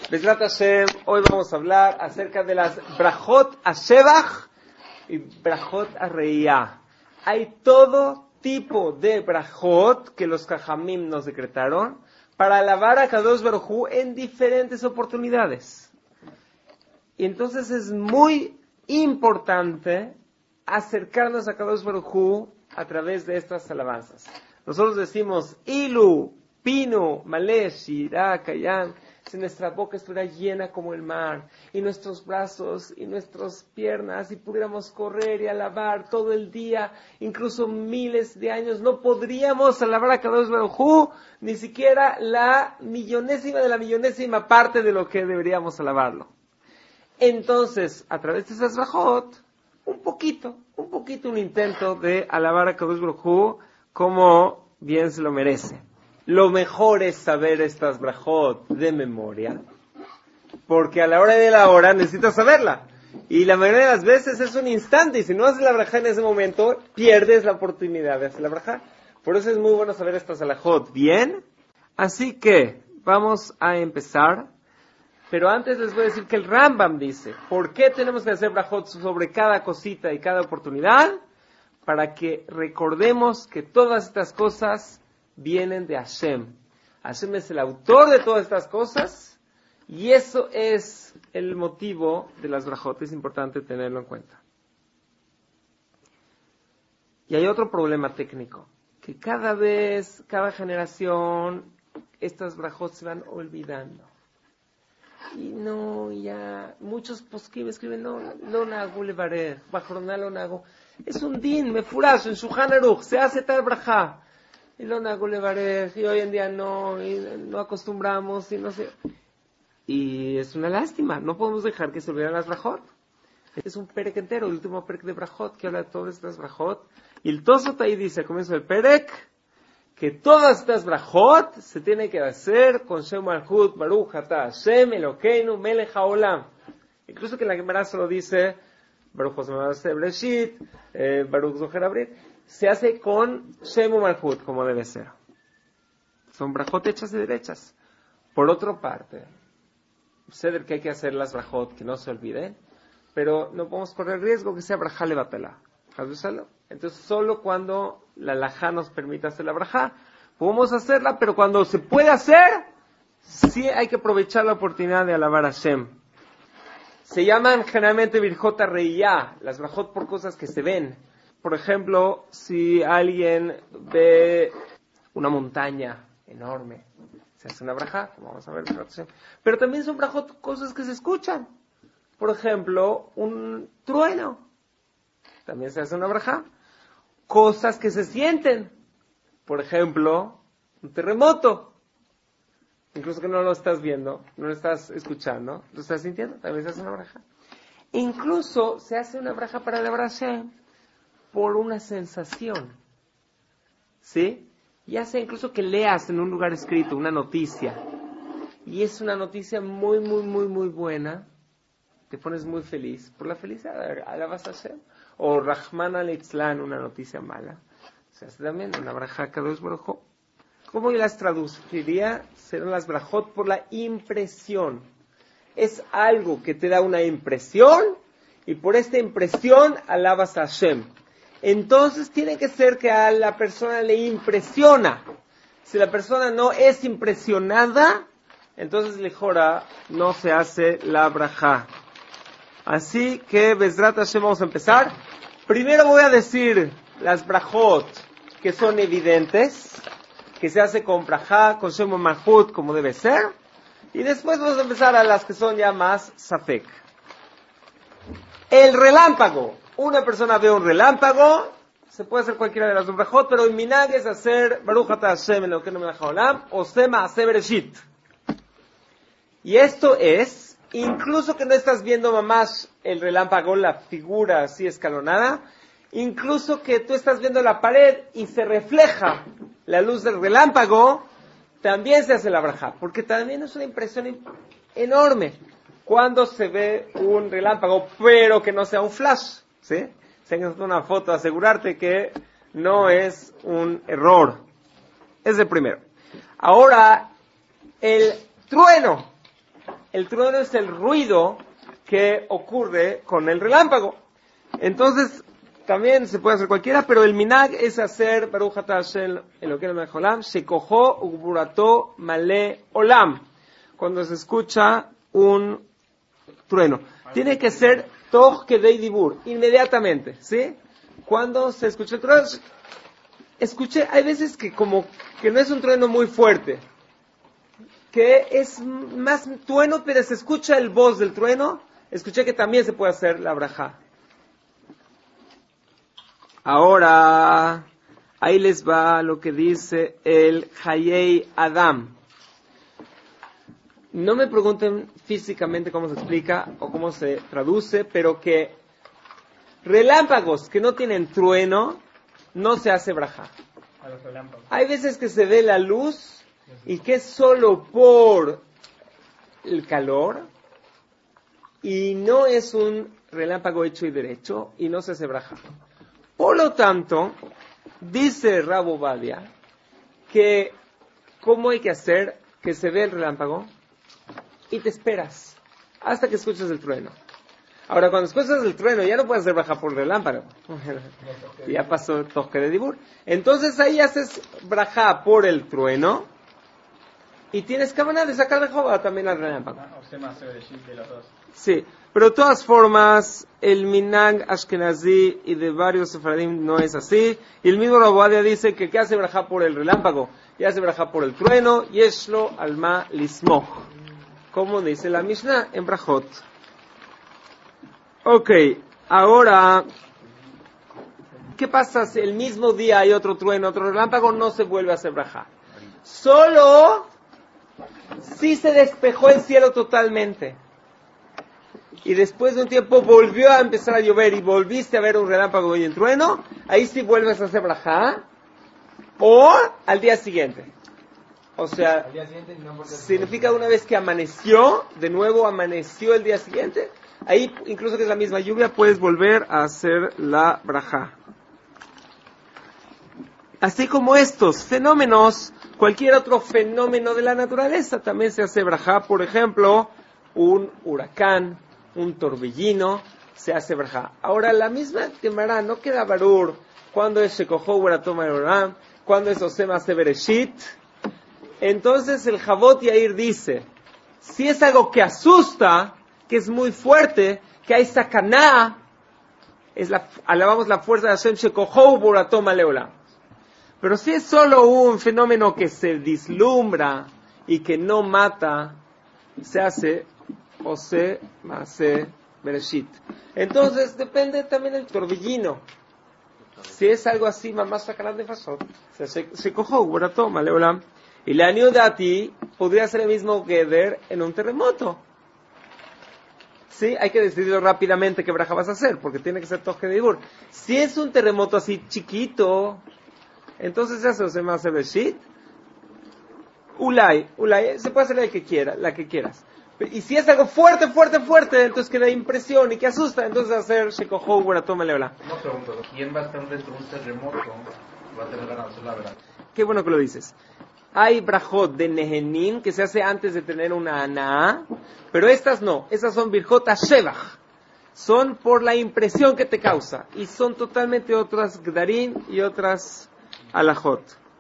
Bezrat Hashem, hoy vamos a hablar acerca de las Brajot Ashevach y Brajot Areiyah. Hay todo tipo de Brajot que los Jajamim nos decretaron para alabar a Kadosh Baruj Hu en diferentes oportunidades. Y entonces es muy importante acercarnos a Kadosh Baruj Hu a través de estas alabanzas. Nosotros decimos Ilu, Pinu, Maleh, Shirah, Kayan. Si nuestra boca estuviera llena como el mar, y nuestros brazos y nuestras piernas, y pudiéramos correr y alabar todo el día, incluso miles de años, no podríamos alabar a Kadosh Baruj Hu, ni siquiera la millonésima de la millonésima parte de lo que deberíamos alabarlo. Entonces, a través de esas brajot, un poquito, un intento de alabar a Kadosh Baruj Hu como bien se lo merece. Lo mejor es saber estas brajot de memoria, porque a la hora de la hora necesitas saberla. Y la mayoría de las veces es un instante, y si no haces la brajá en ese momento, pierdes la oportunidad de hacer la brajá. Por eso es muy bueno saber estas alajot bien. Así que vamos a empezar. Pero antes les voy a decir que el Rambam dice, ¿por qué tenemos que hacer brajot sobre cada cosita y cada oportunidad? Para que recordemos que todas estas cosas vienen de Hashem. Hashem es el autor de todas estas cosas y eso es el motivo de las brajot. Es importante tenerlo en cuenta. Y hay otro problema técnico, que cada vez, cada generación, estas brajot se van olvidando. Y no, ya, muchos poskim escriben, no nago levarer, bajroná lo nago. Es un din, mefurash, en Shulchan Aruch, se hace tal brajá. Y lo nago levarej, y hoy en día no acostumbramos, y no sé. Y es una lástima, no podemos dejar que se olviden las brajot. Este es un perek entero, el último perek de brajot, que habla de todas estas brajot. Y el Tosot ahí dice, al comienzo del perek, que todas estas brajot se tienen que hacer con Shem Malchut, Baruch Atah Hashem, Elokeinu, Melech HaOlam. Incluso que la Gemara solo dice, Baruch Hosem Breshit, Baruch Zoher Abrit. Se hace con Shem Malchut, como debe ser. Son brajot hechas y derechas. Por otra parte, sé que hay que hacer las brajot, que no se olviden, pero no podemos correr riesgo que sea brajá levatela. Entonces, solo cuando la alajá nos permita hacer la brajá, podemos hacerla, pero cuando se puede hacer, sí hay que aprovechar la oportunidad de alabar a Hashem. Se llaman generalmente Birjot Areiyah, las brajot por cosas que se ven. Por ejemplo, si alguien ve una montaña enorme, se hace una brajá, como vamos a ver. Pero también son brajot cosas que se escuchan. Por ejemplo, un trueno, también se hace una brajá. Cosas que se sienten. Por ejemplo, un terremoto. Incluso que no lo estás viendo, no lo estás escuchando, lo estás sintiendo, también se hace una brajá. Incluso se hace una brajá para alabar a Hashem por una sensación, ¿sí? Ya sea incluso que leas en un lugar escrito una noticia, y es una noticia muy buena, te pones muy feliz, por la felicidad, alabas a Hashem, o Rahman al-Itzlan, una noticia mala, se hace también una brajá Kadosh Baruj Hu. ¿Cómo yo las traduciría? Serán las brajot por la impresión. Es algo que te da una impresión, y por esta impresión alabas a Hashem. Entonces tiene que ser que a la persona le impresiona. Si la persona no es impresionada, entonces lejora no se hace la brajá. Así que Bezrat Hashem vamos a empezar. Primero voy a decir las brajot que son evidentes, que se hace con brajá, con Shem Malchut como debe ser, y después vamos a empezar a las que son ya más safek. El relámpago. Una persona ve un relámpago, se puede hacer cualquiera de las dos brajot, pero el minhag es hacer Baruch Atah Hashem Elokeinu melech haolam o Sema Aseh Bereshit. Y esto es, incluso que no estás viendo mamás el relámpago, la figura así escalonada, incluso que tú estás viendo la pared y se refleja la luz del relámpago, también se hace la brajá, porque también es una impresión enorme cuando se ve un relámpago, pero que no sea un flash. ¿Sí? Si haces una foto, asegurarte que no es un error. Es el primero. Ahora, el trueno. el trueno es el ruido que ocurre con el relámpago. Entonces, también se puede hacer cualquiera, pero el minag es hacer Baruch atah Hashem Elokeinu melech haolam, shekocho ugvurato male olam. Cuando se escucha un trueno. Tiene que ser toch kedei dibur, inmediatamente, ¿sí? Cuando se escucha el trueno, hay veces que como que no es un trueno muy fuerte, que es más trueno, pero se escucha el voz del trueno. Escuché que también se puede hacer la brajá. Ahora, ahí les va lo que dice el Hayei Adam. No me pregunten físicamente cómo se explica o cómo se traduce, pero que relámpagos que no tienen trueno, no se hace brajá. Hay veces que se ve la luz y que es solo por el calor y no es un relámpago hecho y derecho y no se hace brajá. Por lo tanto, dice Rab Ovadia que ¿cómo hay que hacer que se ve el relámpago? Y te esperas hasta que escuches el trueno. Ahora, cuando escuchas el trueno, ya no puedes hacer brajá por relámpago. Ya pasó el toque de dibur. Entonces ahí haces brajá por el trueno y tienes cabana de sacar de Jehová también al relámpago. Sí, pero de todas formas, el minag ashkenazí y de varios sefaradim no es así. Y el mismo Rab Ovadia dice que ¿qué hace brajá por el relámpago? Y hace brajá por el trueno, yeshlo alma lismoch, como dice la Mishnah en Brajot. Ok, ahora, ¿qué pasa si el mismo día hay otro trueno, otro relámpago? No se vuelve a hacer brajá. Solo si se despejó el cielo totalmente. Y después de un tiempo volvió a empezar a llover y volviste a ver un relámpago y un trueno, ahí sí vuelves a hacer brajá. O al día siguiente. O sea, significa una vez que amaneció, de nuevo amaneció el día siguiente, ahí incluso que es la misma lluvia, puedes volver a hacer la brajá. Así como estos fenómenos, cualquier otro fenómeno de la naturaleza también se hace brajá. Por ejemplo, un huracán, un torbellino, se hace brajá. Ahora, la misma Gemara no queda barur cuando es Shekoho Uratoma Yoram, cuando es Osema Sebereshit. Entonces el Javot Yair dice, si es algo que asusta, que es muy fuerte, que hay sakaná, alabamos la fuerza de Hashem Shekoho Uratoma Leolam. Pero si es solo un fenómeno que se vislumbra y que no mata, se hace Ose Maase Bereshit. Entonces depende también del torbellino. Si es algo así, mamá sacarán de fasot, se cojo, Uratoma Leolam. Y la Niudati podría ser el mismo Geder en un terremoto. Sí, hay que decidirlo rápidamente qué braja vas a hacer, porque tiene que ser toque de dibur. Si es un terremoto así chiquito, entonces se hace Osema Sebeshit. Ulay, se puede hacer la que quieras. Y si es algo fuerte, entonces que da impresión y que asusta, entonces hacer Shekoho Uratoma Leolam. No pregunto, ¿quién va a estar dentro de un terremoto? Va a tener ganas de hacer la verdad. Qué bueno que lo dices. Hay brajot de Nehenin que se hace antes de tener una Anaa, pero estas no, estas son Birjot Shevach. Son por la impresión que te causa y son totalmente otras Gdarim y otras Alajot.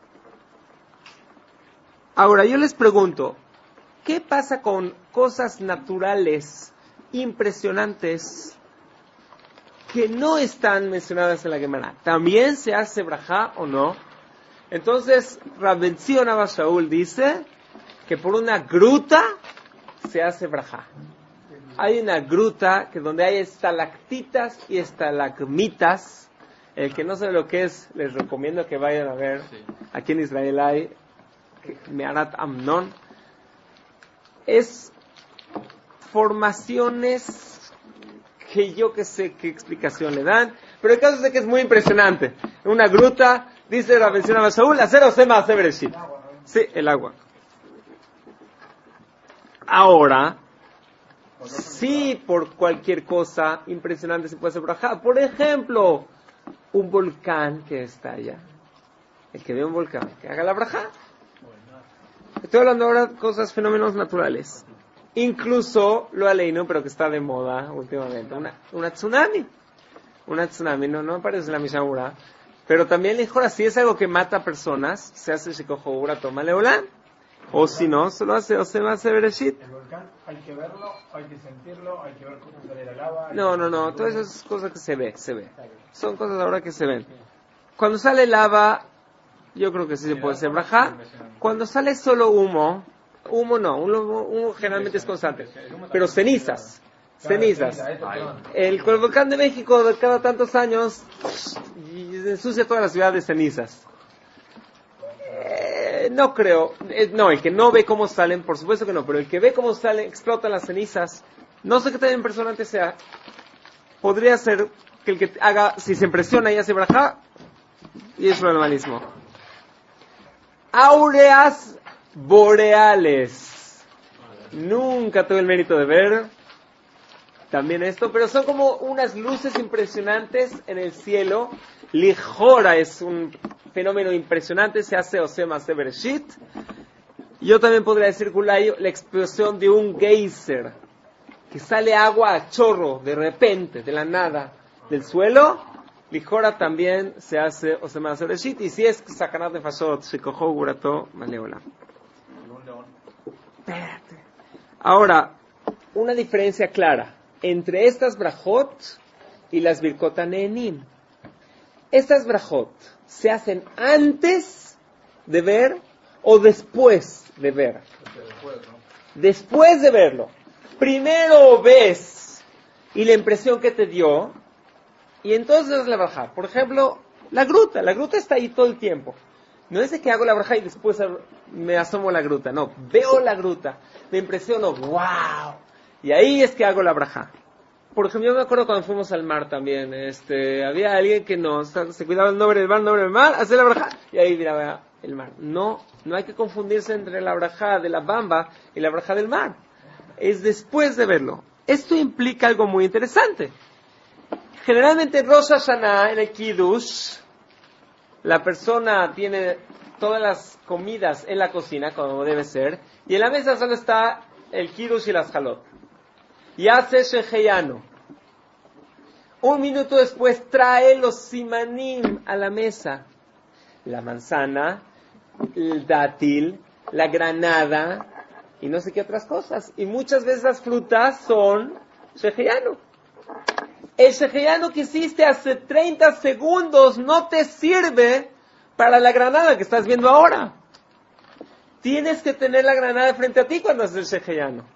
Ahora yo les pregunto, ¿qué pasa con cosas naturales impresionantes que no están mencionadas en la Gemara? ¿También se hace brajá o no? Entonces, Rab Ben Zion Abba Shaul dice que por una gruta se hace brajá. Hay una gruta que donde hay estalactitas y estalagmitas. El que no sabe lo que es, les recomiendo que vayan a ver. Sí. Aquí en Israel hay Mearat Amnon. Es formaciones que yo que sé qué explicación le dan, pero el caso es que es muy impresionante. Una gruta, dice la mención a Shaul, hacer Osema hacer Bereshit. Sí, el agua. Ahora, sí, por cualquier cosa impresionante se puede hacer brajá. Por ejemplo, un volcán que está allá. El que ve un volcán, que haga la brajá. Estoy hablando ahora de cosas, fenómenos naturales. Incluso lo aleino, pero que está de moda últimamente, una tsunami. Una tsunami, no aparece en la Mishnah Berurah. Pero también Lijora, si es algo que mata personas, se hace Shikojo Ura, toma Leolán. O si no, se lo hace, o se va a hacer Bereshit. El volcán hay que verlo, hay que sentirlo, hay que ver cómo sale la lava. No, todas esas cosas que se ve. Son cosas ahora que se ven. Cuando sale lava, yo creo que sí se puede hacer brajá. Cuando sale solo humo generalmente es constante. Pero cenizas. El volcán de México de cada tantos años ensucia toda la ciudad de cenizas. No creo, el que no ve cómo salen, por supuesto que no, pero el que ve cómo salen, explotan las cenizas, no sé qué tan impresionante sea, podría ser que el que haga, si se impresiona y hace brajá, y es normalismo. Aureas boreales, nunca tuve el mérito de ver también esto, pero son como unas luces impresionantes en el cielo. Lijora es un fenómeno impresionante, se hace Osema se Bereshit. Yo también podría decir la explosión de un geyser, que sale agua a chorro de repente, de la nada, del suelo. Lijora también se hace Osema se Bereshit, y si es Sakanat de Fashot, Shikojo Gurato Maleola. Espérate. Ahora, una diferencia clara entre estas brajot y las Birkot HaNe'enim. Estas brajot se hacen antes de ver o después de ver. Después de verlo. Primero ves y la impresión que te dio, y entonces es la brajá. Por ejemplo, la gruta está ahí todo el tiempo. No es de que hago la brajá y después me asomo a la gruta. No, veo la gruta, me impresiono, wow. Y ahí es que hago la brajá. Por ejemplo, yo me acuerdo cuando fuimos al mar también, había alguien que se cuidaba el nombre del mar, hacer la brajá, y ahí miraba el mar. No hay que confundirse entre la brajá de la bamba y la brajá del mar. Es después de verlo. Esto implica algo muy interesante. Generalmente en Rosh Hashanah, en el Kiddush, la persona tiene todas las comidas en la cocina, como debe ser, y en la mesa solo está el Kiddush y las Jalot. Y hace Sheheyano. Un minuto después trae los simanim a la mesa. La manzana, el dátil, la granada y no sé qué otras cosas. Y muchas veces las frutas son Sheheyano. El Sheheyano que hiciste hace 30 segundos no te sirve para la granada que estás viendo ahora. Tienes que tener la granada frente a ti cuando haces el Sheheyano.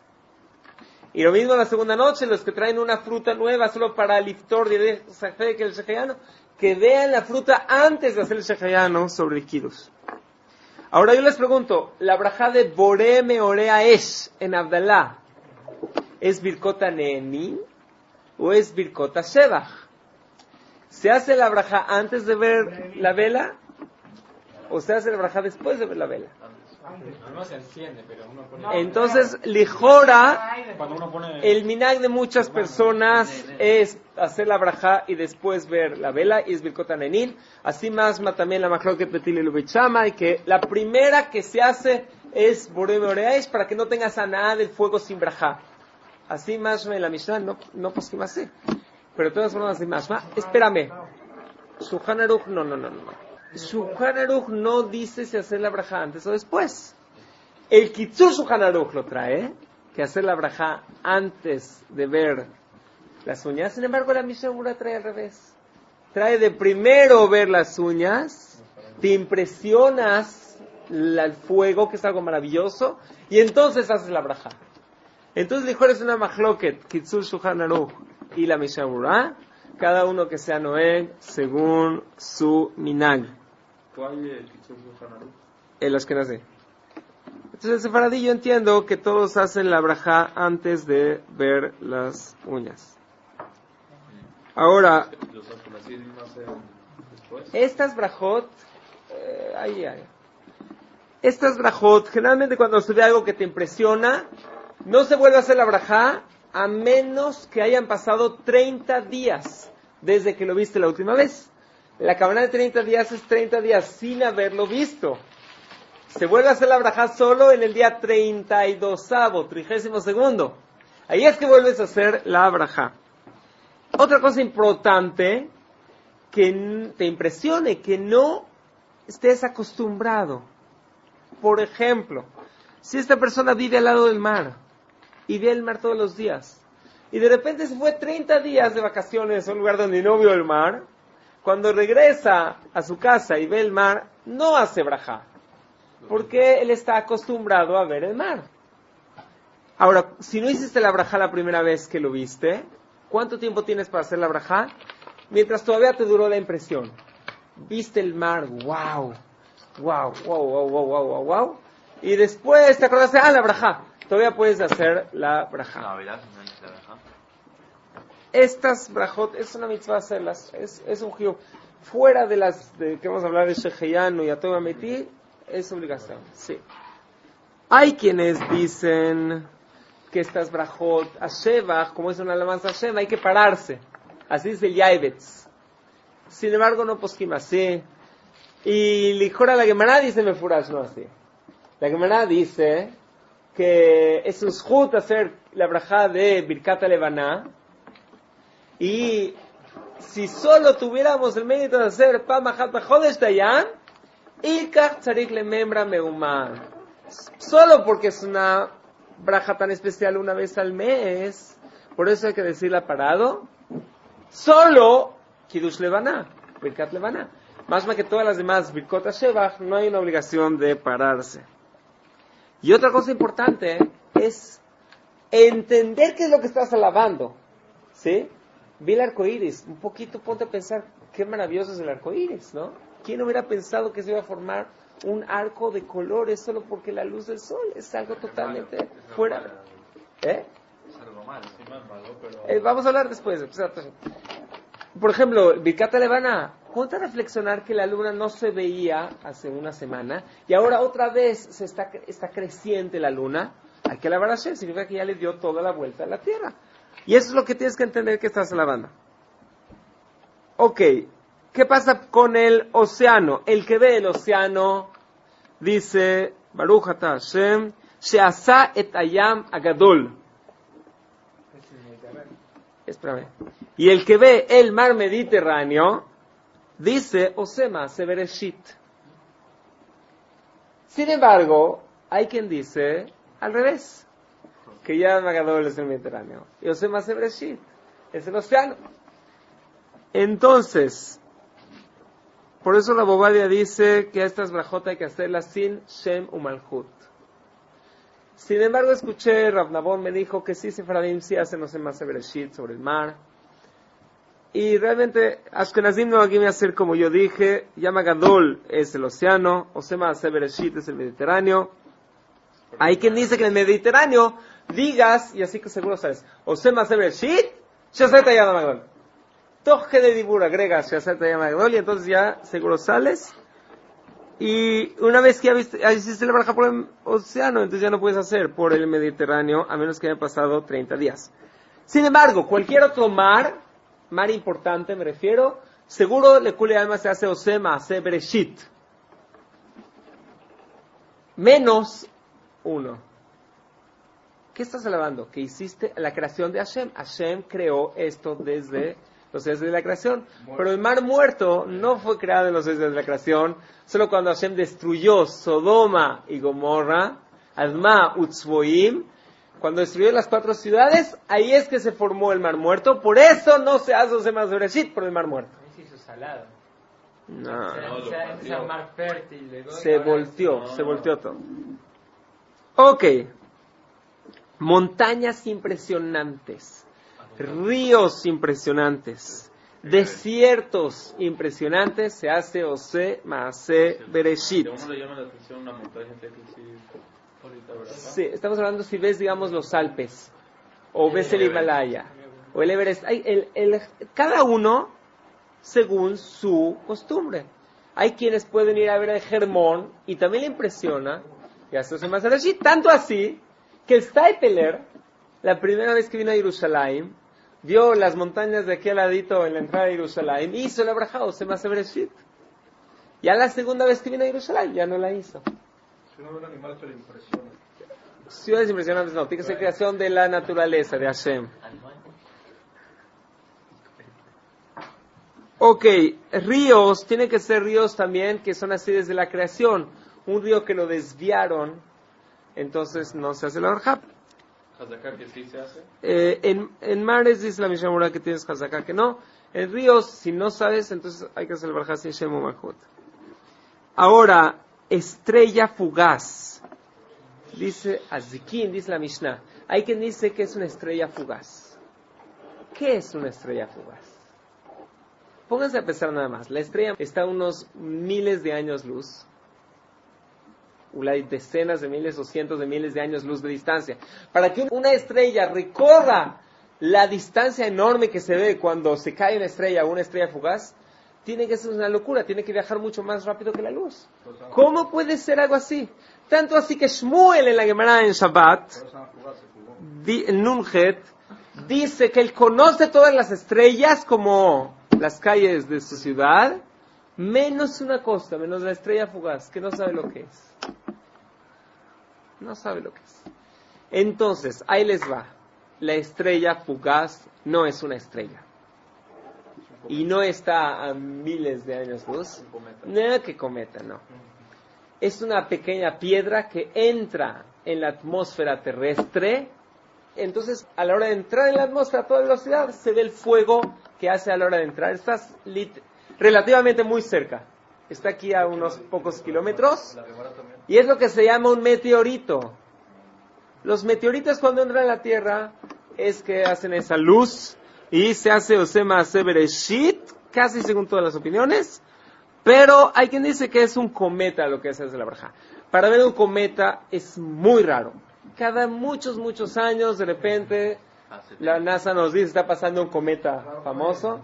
Y lo mismo la segunda noche, los que traen una fruta nueva solo para el iftor de que el sheheyano, que vean la fruta antes de hacer el sheheyano sobre el kiddush. Ahora yo les pregunto, la brajá de Boré Meorea Esh en Abdalá, ¿es Birkot HaNe'enim o es Birkot HaShevach? ¿Se hace la brajá antes de ver la vela o se hace la brajá después de ver la vela? No se enciende, pero uno pone... Entonces, lijora, el minag de muchas personas es hacer la brajá y después ver la vela, y es Birkot HaNe'enim. Así más también la Machloket Betil y Lubichama, y que la primera que se hace es Boré Meoreash, para que no tengas a nada del fuego sin brajá. Así más en la Mishnah, no pues que más sé. Pero todas formas así más. Espérame. Shulchan Aruch, no. Shulchan Aruch no dice si hacer la brajá antes o después. El Kitzur Shulchan Aruch lo trae, que hacer la brajá antes de ver las uñas. Sin embargo, la Mishnah Berurah trae al revés. Trae de primero ver las uñas, te impresionas el fuego, que es algo maravilloso, y entonces haces la brajá. Entonces, mejor es una machloket, Kitzur Shulchan Aruch y la Mishnah Berurah, cada uno que sea noeg según su minag. ¿Cuál es el Kitzur Shulchan Aruch? El Ashkenazi. Entonces, el sefaradí yo entiendo que todos hacen la brajá antes de ver las uñas. Ahora, ¿Los ashkenazim no hacen después? estas brajot, estas brajot, generalmente cuando se ve algo que te impresiona, no se vuelve a hacer la brajá a menos que hayan pasado 30 días desde que lo viste la última vez. La cabana de 30 días es 30 días sin haberlo visto. Se vuelve a hacer la brajá solo en el día 32avo, 32º. Ahí es que vuelves a hacer la brajá. Otra cosa importante que te impresione, que no estés acostumbrado. Por ejemplo, si esta persona vive al lado del mar y ve el mar todos los días y de repente se fue 30 días de vacaciones a un lugar donde no vio el mar, cuando regresa a su casa y ve el mar, no hace brajá, porque él está acostumbrado a ver el mar. Ahora, si no hiciste la brajá la primera vez que lo viste, ¿cuánto tiempo tienes para hacer la brajá? Mientras todavía te duró la impresión. Viste el mar, wow, wow, wow, wow, wow, wow, wow, wow. Y después te acordaste, la brajá. Todavía puedes hacer la brajá. No, ¿verdad? No es la brajá. Estas brajot, es una mitzvah hacerlas, es un giro. Fuera de las que vamos a hablar de Sheheyanu y Atom Ameti, es obligación, sí. Hay quienes dicen que estas brajot, a Shevach, como es una alabanza a Sheva, hay que pararse. Así dice el Yaibetz. Sin embargo, no poskim así. Y Lijora la Gemara dice Mefurash, no así. La Gemara dice que es un zhut hacer la brajá de Birkat Levaná. Y si solo tuviéramos el mérito de hacer Pamahat Bachodesh Dayan, Ilkach Tzarik Lemembra Meuman. Solo porque es una braja tan especial una vez al mes, por eso hay que decirla parado. Solo Kiddush Levaná, Birkat Levaná. Más que todas las demás Birkot Shevach, no hay una obligación de pararse. Y otra cosa importante es entender qué es lo que estás alabando. ¿Sí? Vi el arco iris. Un poquito ponte a pensar qué maravilloso es el arco iris, ¿no? ¿Quién hubiera pensado que se iba a formar un arco de colores solo porque la luz del sol es algo totalmente fuera? ¿Eh? Es algo malo, sí, más malo, pero... Vamos a hablar después. Por ejemplo, Birkat Levana, ponte a reflexionar que la luna no se veía hace una semana y ahora otra vez está creciente la luna. Hay que alabar a Hashem, significa que ya le dio toda la vuelta a la tierra. Y eso es lo que tienes que entender que estás alabando. Ok, ¿qué pasa con el océano? El que ve el océano dice, Baruch Ata Hashem, She'asa et Hayam Agadol. Espérame. Y el que ve el mar Mediterráneo dice, Osema se Bereshit. Sin embargo, hay quien dice al revés, que ya Agadol es el Mediterráneo y Osema se Bereshit es el océano. Entonces, por eso la Bobadia dice que a estas brajot hay que hacerlas sin Shem u Malchut. Sin embargo, escuché, Rav Nabón me dijo que sí, Sefaradim sí hacen Osema se Bereshit sobre el mar. Y realmente, Ashkenazim no aquí me hacer como yo dije, Yam Gadol es el océano, Osema se Bereshit es el Mediterráneo. Hay quien dice que en el Mediterráneo digas, y así que seguro sabes, Osema se Bereshit, Shazet Yam Gadol. Toje de Dibur agregas Shazet Yam Gadol y entonces ya seguro sales. Y una vez que ya hiciste la braja por el océano, entonces ya no puedes hacer por el Mediterráneo, a menos que hayan pasado 30 días. Sin embargo, cualquier otro mar importante me refiero, seguro le cule alma se hace Osema, se Bereshit. Menos uno. ¿Qué estás alabando? Que hiciste la creación de Hashem. Hashem creó esto desde los días de la creación. Pero el mar muerto no fue creado en los días de la creación. Solo cuando Hashem destruyó Sodoma y Gomorra, Adma Utzvoim, cuando destruyó las 4 ciudades, ahí es que se formó el mar muerto. Por eso no se hace Osema Bereshit por el mar muerto. Se hizo salado. No. Era un mar fértil. Se volteó todo. Ok. Montañas impresionantes. Ríos impresionantes. Desiertos impresionantes. Se hace Ose Maase Bereshit. ¿A uno le llama la atención una montaña que sí, ahorita, verdad? Sí, estamos hablando si ves, digamos, los Alpes. O ves el Himalaya. O el Everest. Cada uno según su costumbre. Hay quienes pueden ir a ver el Hermón y también le impresiona. Y hace Ose Maase Bereshit. Tanto así que el Steipler, la primera vez que vino a Jerusalén, vio las montañas de aquí al ladito en la entrada de Jerusalén, hizo la braja Osema se Bereshit. Ya la segunda vez que vino a Jerusalén, ya no la hizo. Si no ve un animal que le impresiona. Ciudades impresionantes no, tiene que ser creación de la naturaleza, de Hashem. Ok, ríos, tienen que ser ríos también que son así desde la creación. Un río que lo desviaron, entonces no se hace la verja. Hazaká que sí se hace. En mares dice la Mishnah Berurah que tienes hazaká que no. En ríos, si no sabes, entonces hay que hacer la verja sin Shem o Malchut. Ahora, estrella fugaz. Dice Azikin, dice la Mishnah. Hay quien dice que es una estrella fugaz. ¿Qué es una estrella fugaz? Pónganse a pensar nada más. La estrella está a unos miles de años luz. Hay decenas de miles o cientos de miles de años luz de distancia. Para que una estrella recorra la distancia enorme que se ve cuando se cae una estrella o una estrella fugaz, tiene que ser una locura, tiene que viajar mucho más rápido que la luz. ¿Cómo puede ser algo así? Tanto así que Shmuel en la Gemara en Shabbat, en Nunhet, dice que él conoce todas las estrellas como las calles de su ciudad, menos una cosa, menos la estrella fugaz, que no sabe lo que es. No sabe lo que es. Entonces, ahí les va. La estrella fugaz no es una estrella. Y no está a miles de años luz. Nada que cometa, no. Es una pequeña piedra que entra en la atmósfera terrestre. Entonces, a la hora de entrar en la atmósfera a toda velocidad, se ve el fuego que hace a la hora de entrar. Estás relativamente muy cerca. Está aquí a unos pocos kilómetros. Y es lo que se llama un meteorito. Los meteoritos cuando entran a la Tierra es que hacen esa luz y se hace Osema Sebereshit, casi según todas las opiniones. Pero hay quien dice que es un cometa lo que se hace la braja. Para ver un cometa es muy raro. Cada muchos años de repente la NASA nos dice está pasando un cometa famoso.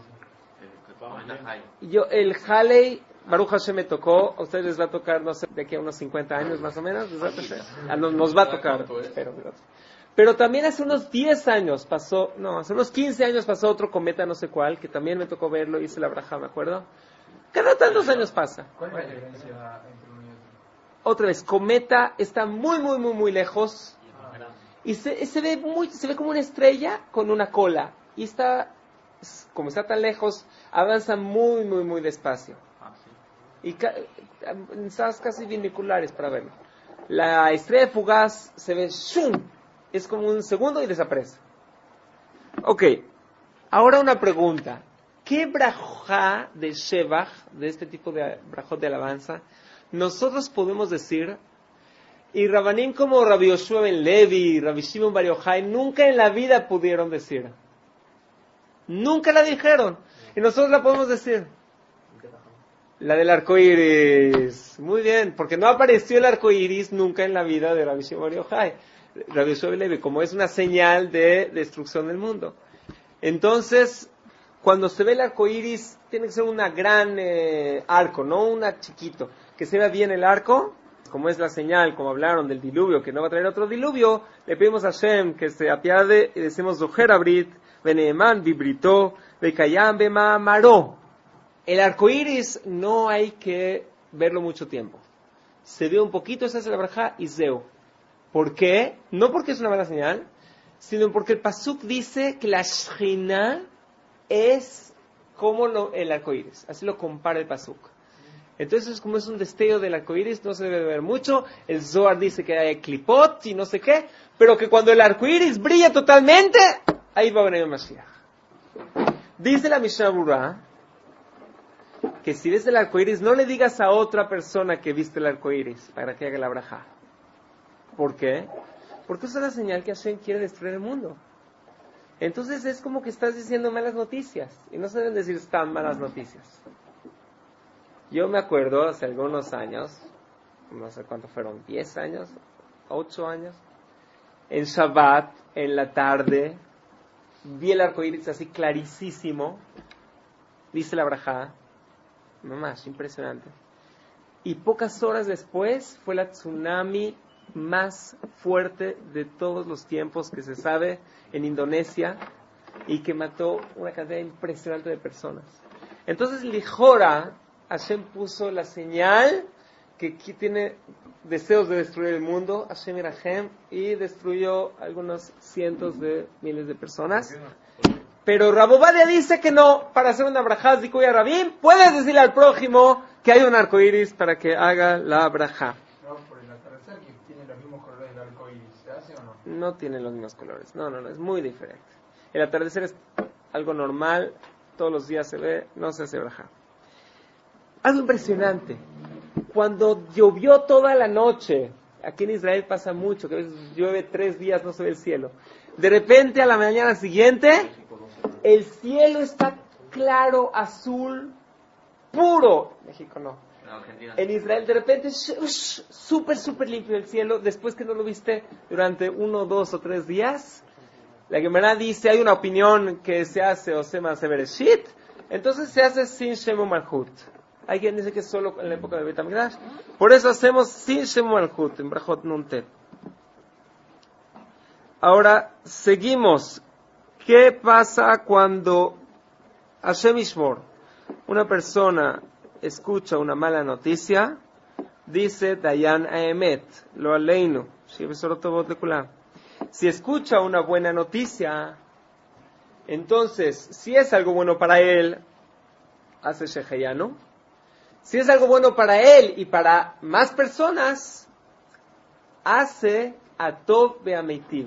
El Halley, Baruch Hashem me tocó, a ustedes les va a tocar, no sé, de aquí a unos 50 años más o menos, nos va a tocar, pero también hace unos 10 años pasó, no, hace unos 15 años pasó otro cometa no sé cuál, que también me tocó verlo, hice la braja, me acuerdo. Cada tantos años pasa. ¿Cuál es la diferencia entre uno y otro? Otra vez, cometa está muy lejos y se ve como una estrella con una cola y como está tan lejos, avanza muy despacio. Y estás casi binoculares para verlo. La estrella fugaz se ve ¡shum! Es como un segundo y desaparece. Ok, ahora una pregunta. ¿Qué brajá de Shevach, de este tipo de brajot de alabanza, nosotros podemos decir? Y Rabanim como Rabbi Yoshua ben Levi, Rabbi Shimon bar Yochai, nunca en la vida pudieron decir. Nunca la dijeron. Y nosotros la podemos decir. La del arco iris. Muy bien, porque no apareció el arco iris nunca en la vida de Rabbi Shimon bar Yochai. Rabbi Yoshua ben Levi, como es una señal de destrucción del mundo. Entonces, cuando se ve el arco iris, tiene que ser una gran arco, no una chiquito. Que se vea bien el arco, como es la señal, como hablaron del diluvio, que no va a traer otro diluvio, le pedimos a Hashem que se apiade y decimos Zoher Abrit, Beneeman, Vibrito, Bekayam, Bema, Maró. El arco iris no hay que verlo mucho tiempo. Se ve un poquito, se hace la braja y zeo. ¿Por qué? No porque es una mala señal, sino porque el pasuk dice que la Shechina es como el arco iris. Así lo compara el pasuk. Entonces, como es un destello del arco iris, no se debe ver mucho. El Zohar dice que hay clipot y no sé qué, pero que cuando el arco iris brilla totalmente, ahí va a venir el Mashiach. Dice la Mishnah Berurah que si ves el arco iris, no le digas a otra persona que viste el arco iris para que haga la braja. ¿Por qué? Porque es una señal que Hashem quiere destruir el mundo. Entonces es como que estás diciendo malas noticias. Y no se deben decir tan malas noticias. Yo me acuerdo hace algunos años, no sé cuánto fueron, 10 años, 8 años, en Shabbat, en la tarde, vi el arco iris así clarísimo, dice la brajá, mamás, impresionante. Y pocas horas después fue la tsunami más fuerte de todos los tiempos que se sabe en Indonesia y que mató una cantidad impresionante de personas. Entonces, Lijora, Hashem puso la señal que aquí tiene deseos de destruir el mundo, Hashem Irahem, y destruyó algunos cientos de miles de personas. Pero Rab Ovadia dice que no, para hacer una brajá Zikuy Rabim, puedes decirle al prójimo que hay un arco iris para que haga la brajá. No, por el atardecer que tiene los mismos colores del arco iris, ¿se hace o no? No tiene los mismos colores, no, es muy diferente. El atardecer es algo normal, todos los días se ve, no se hace brajá. Algo impresionante, cuando llovió toda la noche, aquí en Israel pasa mucho, que a veces llueve 3 días, no se ve el cielo. De repente a la mañana siguiente, el cielo está claro, azul, puro. México no. En Israel de repente, súper limpio el cielo, después que no lo viste durante 1, 2 o 3 días. La Gemara dice, hay una opinión que se hace Osema Severeshit, entonces se hace sin Shemu Malchut. Hay quien dice que es solo en la época de Beit HaMikdash. Por eso hacemos sin Shemu Malchut, en Brajot Nuntet. Ahora, seguimos. ¿Qué pasa cuando Hashem Yishmor, una persona escucha una mala noticia? Dice Dayan Aemet, lo aleinu, si escucha una buena noticia, entonces, si es algo bueno para él, hace Sheheyanu. Si es algo bueno para él y para más personas, hace Atov Be'amitiv.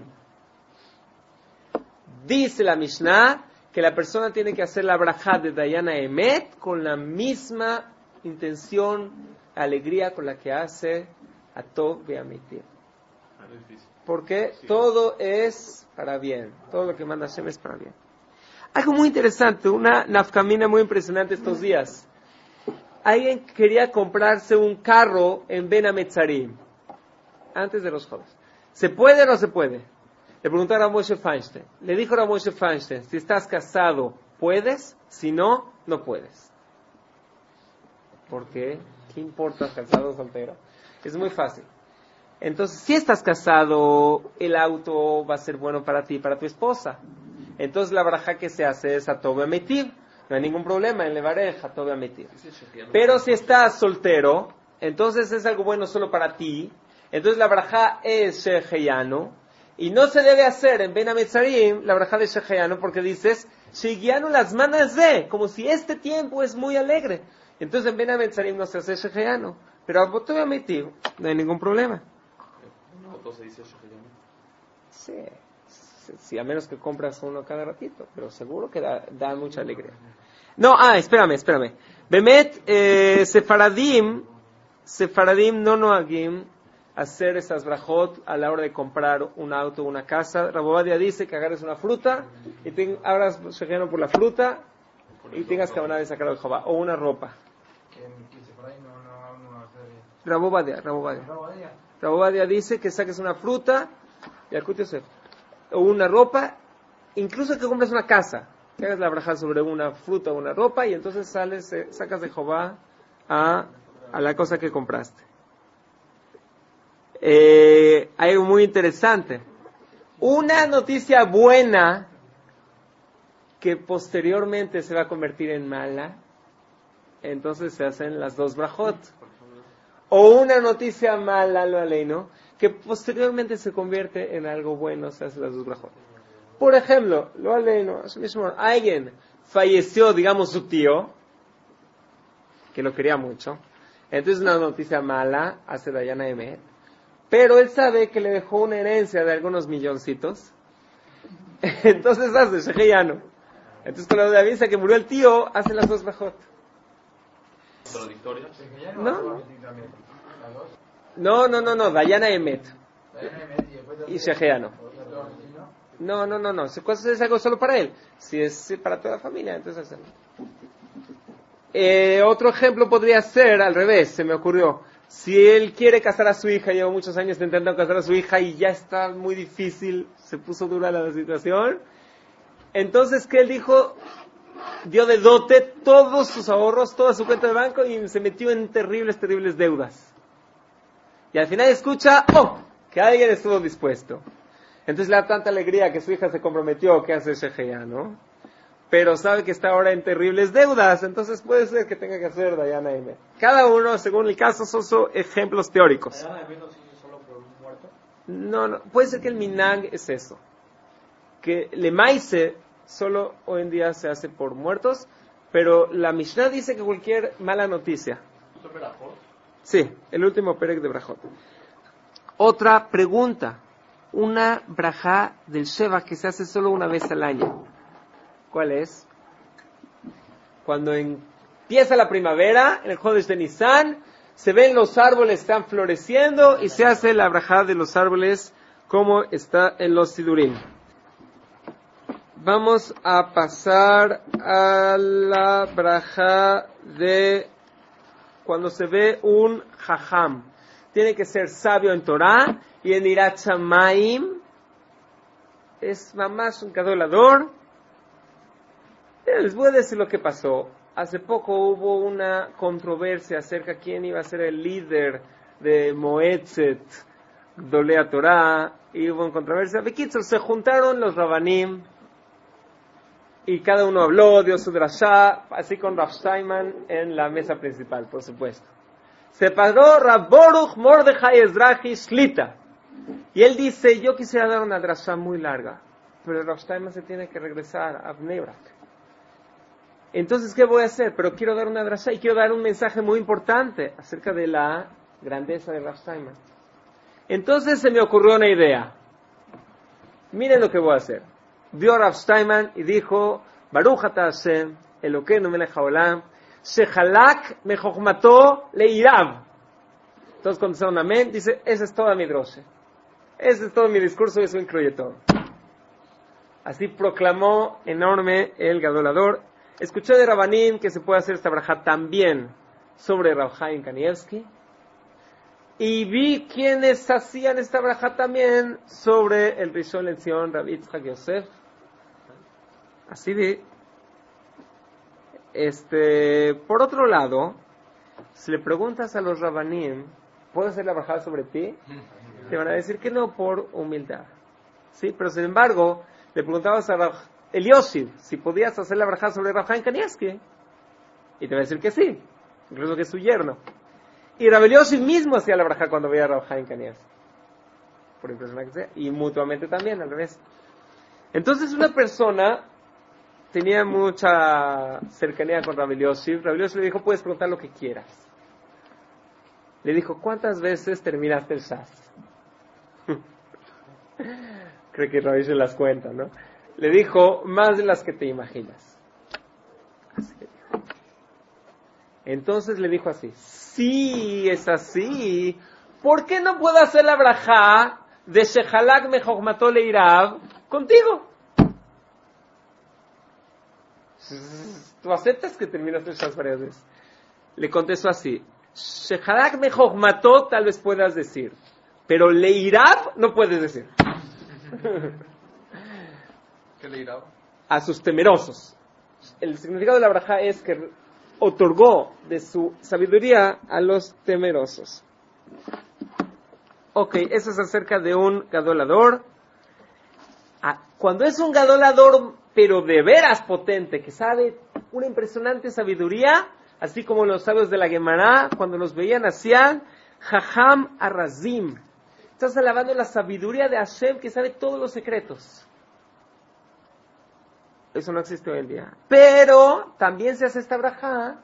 Dice la Mishnah que la persona tiene que hacer la brajá de Dayana Emet con la misma intención, alegría con la que hace Atov Be'amitiv. Porque todo es para bien. Todo lo que manda Hashem es para bien. Algo muy interesante, una nafkamina muy impresionante estos días. Alguien quería comprarse un carro en Ben Hametzarim, antes de los Jodes. ¿Se puede o no se puede? Le preguntaron a Moshe Feinstein. Le dijo a Moshe Feinstein, si estás casado, ¿puedes? Si no, no puedes. ¿Por qué? ¿Qué importa casado o soltero? Es muy fácil. Entonces, si estás casado, el auto va a ser bueno para ti y para tu esposa. Entonces, la braja que se hace es Atov Be'amitiv. No hay ningún problema en Levarech, Atov Be'amitiv. Pero si estás soltero, entonces es algo bueno solo para ti. Entonces, la braja es Sheheyanu. Y no se debe hacer en Ben Hametzarim la braja de Sheheyanu porque dices, Shehianu las manas de, como si este tiempo es muy alegre. Entonces, en Ben Hametzarim no se hace Sheheyanu. Pero a Atov Be'amitiv no hay ningún problema. Se dice Sí, sí, a menos que compras uno cada ratito, pero seguro que da mucha alegría. No, espérame. Bemet, Sefaradim no noagim hacer esas brajot a la hora de comprar un auto o una casa. Rab Ovadia dice que agarres una fruta y abras sheheyanu por la fruta y tengas que abanar de sacar el jobá, o una ropa. Rab Ovadia. Rab Ovadia dice que saques una fruta y o una ropa, incluso que compres una casa, que hagas la braja sobre una fruta o una ropa y entonces sacas de Jehová a la cosa que compraste. Hay algo muy interesante. Una noticia buena que posteriormente se va a convertir en mala, entonces se hacen las dos brajot. O una noticia mala, lo aleino, que posteriormente se convierte en algo bueno, se hace las dos brajot. Por ejemplo, lo aleino, alguien falleció, digamos, su tío, que lo quería mucho, entonces una noticia mala, hace Dayana Emet, pero él sabe que le dejó una herencia de algunos milloncitos, entonces hace Sheheyanu. Entonces cuando le avisa que murió el tío, hace las dos brajot. ¿Contradictorias? No, Dayana Emet y Sheheyanu. No, es algo solo para él. Si es para toda la familia, entonces hacerlo. Otro ejemplo podría ser al revés, se me ocurrió. Si él quiere casar a su hija, lleva muchos años intentando casar a su hija y ya está muy difícil, se puso dura la situación, entonces que él dijo, dio de dote todos sus ahorros, toda su cuenta de banco y se metió en terribles deudas. Y al final escucha, que alguien estuvo dispuesto. Entonces le da tanta alegría que su hija se comprometió que hace Sheheyanu, ¿no? pero sabe que está ahora en terribles deudas, entonces puede ser que tenga que hacer Dayana Emet. Cada uno, según el caso, son ejemplos teóricos. ¿Dayana Emet no se hizo solo por un muerto? No, puede ser que el minag es eso, que le maise solo hoy en día se hace por muertos, pero la Mishnah dice que cualquier mala noticia. ¿Eso es Berajot? Sí, el último perek de Brajot. Otra pregunta, una brajá del Sheva que se hace solo una vez al año. ¿Cuál es? Cuando empieza la primavera, en el Jodesh de Nisan, se ven los árboles, están floreciendo y se hace la brajá de los árboles como está en los Sidurim. Vamos a pasar a la brajá de cuando se ve un jajam. Tiene que ser sabio en Torah y en Irat Shamayim. Es mamás un gadolador. Les voy a decir lo que pasó. Hace poco hubo una controversia acerca de quién iba a ser el líder de Moetzet Dolea Torah. Y hubo una controversia. Bekitzur, se juntaron los Rabanim y cada uno habló, dio su drashá, así con Rav Steinman en la mesa principal, por supuesto. Se paró Rav Boruch Mordechai Ezrahi Shlita. Y él dice, yo quisiera dar una drashá muy larga, pero Rav Steinman se tiene que regresar a Bnei Brak. Entonces, ¿qué voy a hacer? Pero quiero dar una drashá y quiero dar un mensaje muy importante acerca de la grandeza de Rav Steinman. Entonces se me ocurrió una idea. Miren lo que voy a hacer. Vio Rav Steinman y dijo, Baruch ata Hashem, Elokeinu melech haolam, shehalak mechochmato leirav. Todos contestaron amén. Dice, esa es toda mi droshe. Ese es todo mi discurso y eso incluye todo. Así proclamó enorme el gadolador. Escuché de Rabanim que se puede hacer esta brajá también sobre Rav Chaim Kanievsky. Y vi quienes hacían esta brajá también sobre el Rishon LeZion Rav Yitzchak Yosef. Así vi. Por otro lado, si le preguntas a los Rabanim, ¿puedo hacer la brajá sobre ti? Te van a decir que no por humildad. ¿Sí? Pero sin embargo, le preguntabas a Rav Elioshiv si podías hacer la brajá sobre Rav Chaim Kanievsky. Y te va a decir que sí, incluso que es su yerno. Y Rav Elioshiv mismo hacía la brajá cuando veía a Rav Chaim Kanievsky. Por impresionante que sea. Y mutuamente también, al revés. Entonces una persona tenía mucha cercanía con Rav Elioshiv. Rav Elioshiv le dijo, puedes preguntar lo que quieras. Le dijo, ¿cuántas veces terminaste el Shas? Creo que Rav Elioshiv las cuenta, ¿no? Le dijo, más de las que te imaginas. Así le dijo. Entonces le dijo así, sí, es así. ¿Por qué no puedo hacer la brajá de Shehalak Mechochmato Leirav contigo? ¿Tú aceptas que terminaste el Shas varias veces? Le contestó así, Shehalak Mechochmato tal vez puedas decir, pero Leirav no puedes decir. ¿Qué le irá? A sus temerosos. El significado de la brajá es que otorgó de su sabiduría a los temerosos. Ok, eso es acerca de un gadolador. Cuando es un gadolador, pero de veras potente, que sabe una impresionante sabiduría, así como los sabios de la Gemara, cuando los veían, hacían Jajam Arrazim. Estás alabando la sabiduría de Hashem, que sabe todos los secretos. Eso no existe hoy en día. Pero también se hace esta brajá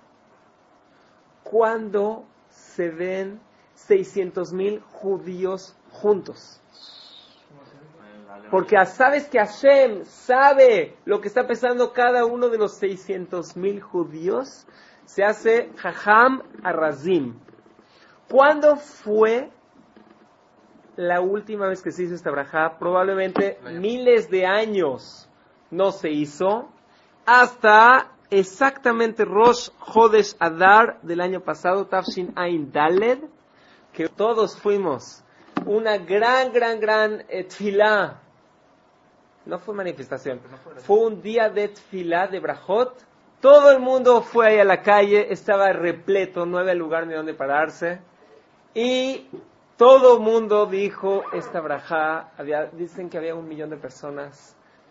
cuando se ven 600,000 judíos juntos. Porque sabes que Hashem sabe lo que está pensando cada uno de los 600,000 judíos. Se hace Jajam Arrazim. ¿Cuándo fue la última vez que se hizo esta brajá? Probablemente miles de años no se hizo hasta exactamente Rosh Chodesh Adar del año pasado, Tafshin Ain Daled, que todos fuimos una gran tefilá. No fue manifestación, fue un día de tefilá de brajot. Todo el mundo fue ahí a la calle, estaba repleto, no había lugar ni donde pararse. Y todo el mundo dijo esta brajá. Dicen que había 1 millón de personas.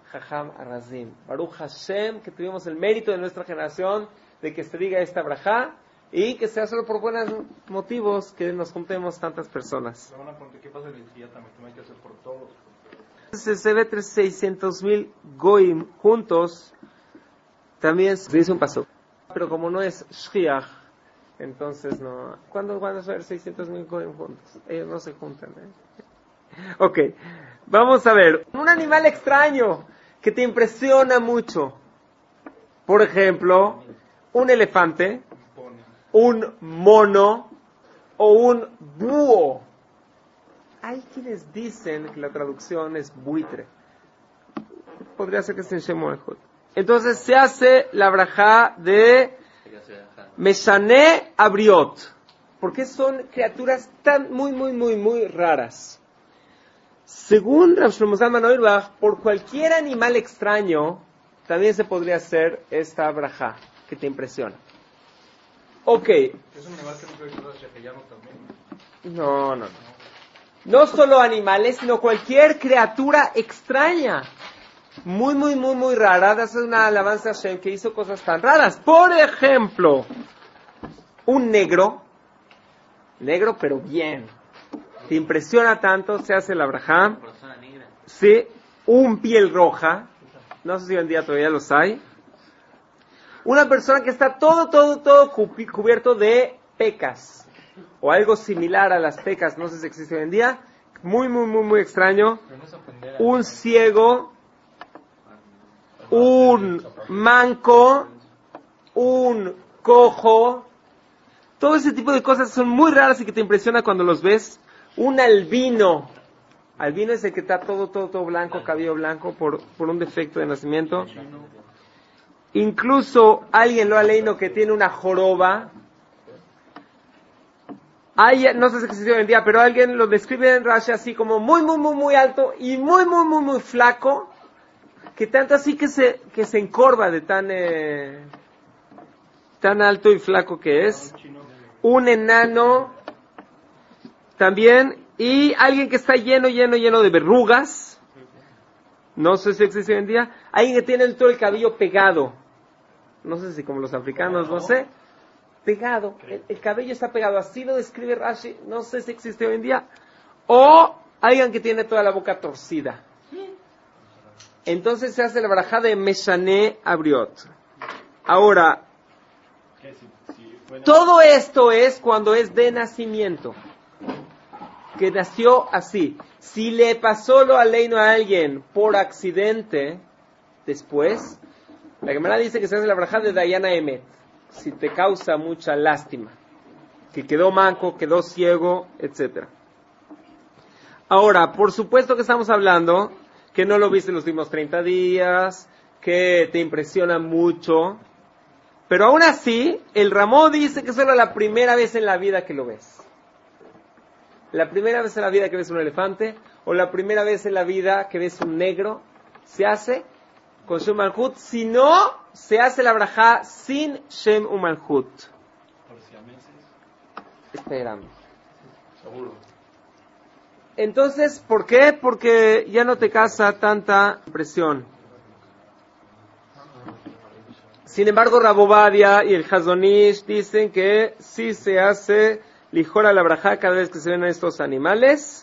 Jajam Arazim. Baruch Hashem, que tuvimos el mérito de nuestra generación de que se diga esta brajá y que sea solo por buenos motivos que nos juntemos tantas personas. ¿Qué pasa en el día también? ¿Cómo hay que hacer por todos? Se ve 600,000 goyim juntos, también se dice un paso. Pero como no es shriach, entonces no. ¿Cuándo van a ver 600,000 goyim juntos? Ellos no se juntan, Ok, vamos a ver. Un animal extraño que te impresiona mucho. Por ejemplo, un elefante, un mono o un búho. Hay quienes dicen que la traducción es buitre. Podría ser que esté en Shemot. Entonces se hace la brajá de Meshané Abriot. Porque son criaturas tan muy raras. Según Rav Shlomo Zalman Auerbach, por cualquier animal extraño también se podría hacer esta brajá que te impresiona. Ok. Es un animal que no creo que sea sheheyano también. No. No solo animales, sino cualquier criatura extraña. Muy rara. Es una alabanza a Hashem que hizo cosas tan raras. Por ejemplo, un negro pero bien. Te impresiona tanto, se hace la brajá. Sí, un piel roja. No sé si hoy en día todavía los hay. Una persona que está todo cubierto de pecas. O algo similar a las pecas, no sé si existe hoy en día. Muy extraño. Un ciego. Un manco. Un cojo. Todo ese tipo de cosas son muy raras y que te impresiona cuando los ves. Un albino. Albino es el que está todo blanco, cabello blanco por un defecto de nacimiento. Incluso alguien lo ha leído que tiene una joroba. No sé si existe hoy en día, pero alguien lo describe en Rashi así como muy alto y muy flaco, que tanto así que se encorva de tan alto y flaco que es. Un enano también, y alguien que está lleno de verrugas. No sé si existe hoy en día. Alguien que tiene todo el cabello pegado. No sé si como los africanos, no sé. Pegado. El cabello está pegado. Así lo describe Rashi. No sé si existe hoy en día. O alguien que tiene toda la boca torcida. Entonces se hace la barajá de Meshané Abriot. Ahora, todo esto es cuando es de nacimiento. Que nació así. Si le pasó lo aleino a alguien por accidente, después, la Gemara dice que se hace la brajá de Dayana Emet. Si te causa mucha lástima. Que quedó manco, quedó ciego, etc. Ahora, por supuesto que estamos hablando que no lo viste los últimos 30 días, que te impresiona mucho. Pero aún así, el Ramó dice que solo la primera vez en la vida que lo ves. La primera vez en la vida que ves un elefante, o la primera vez en la vida que ves un negro, se hace con Shem Malhut. Si no, se hace la brajá sin Shem Malhut. Esperamos. Seguro. Entonces, ¿por qué? Porque ya no te causa tanta presión. Sin embargo, Rabobadia y el Hazonish dicen que sí se hace lijora la brajá cada vez que se ven a estos animales.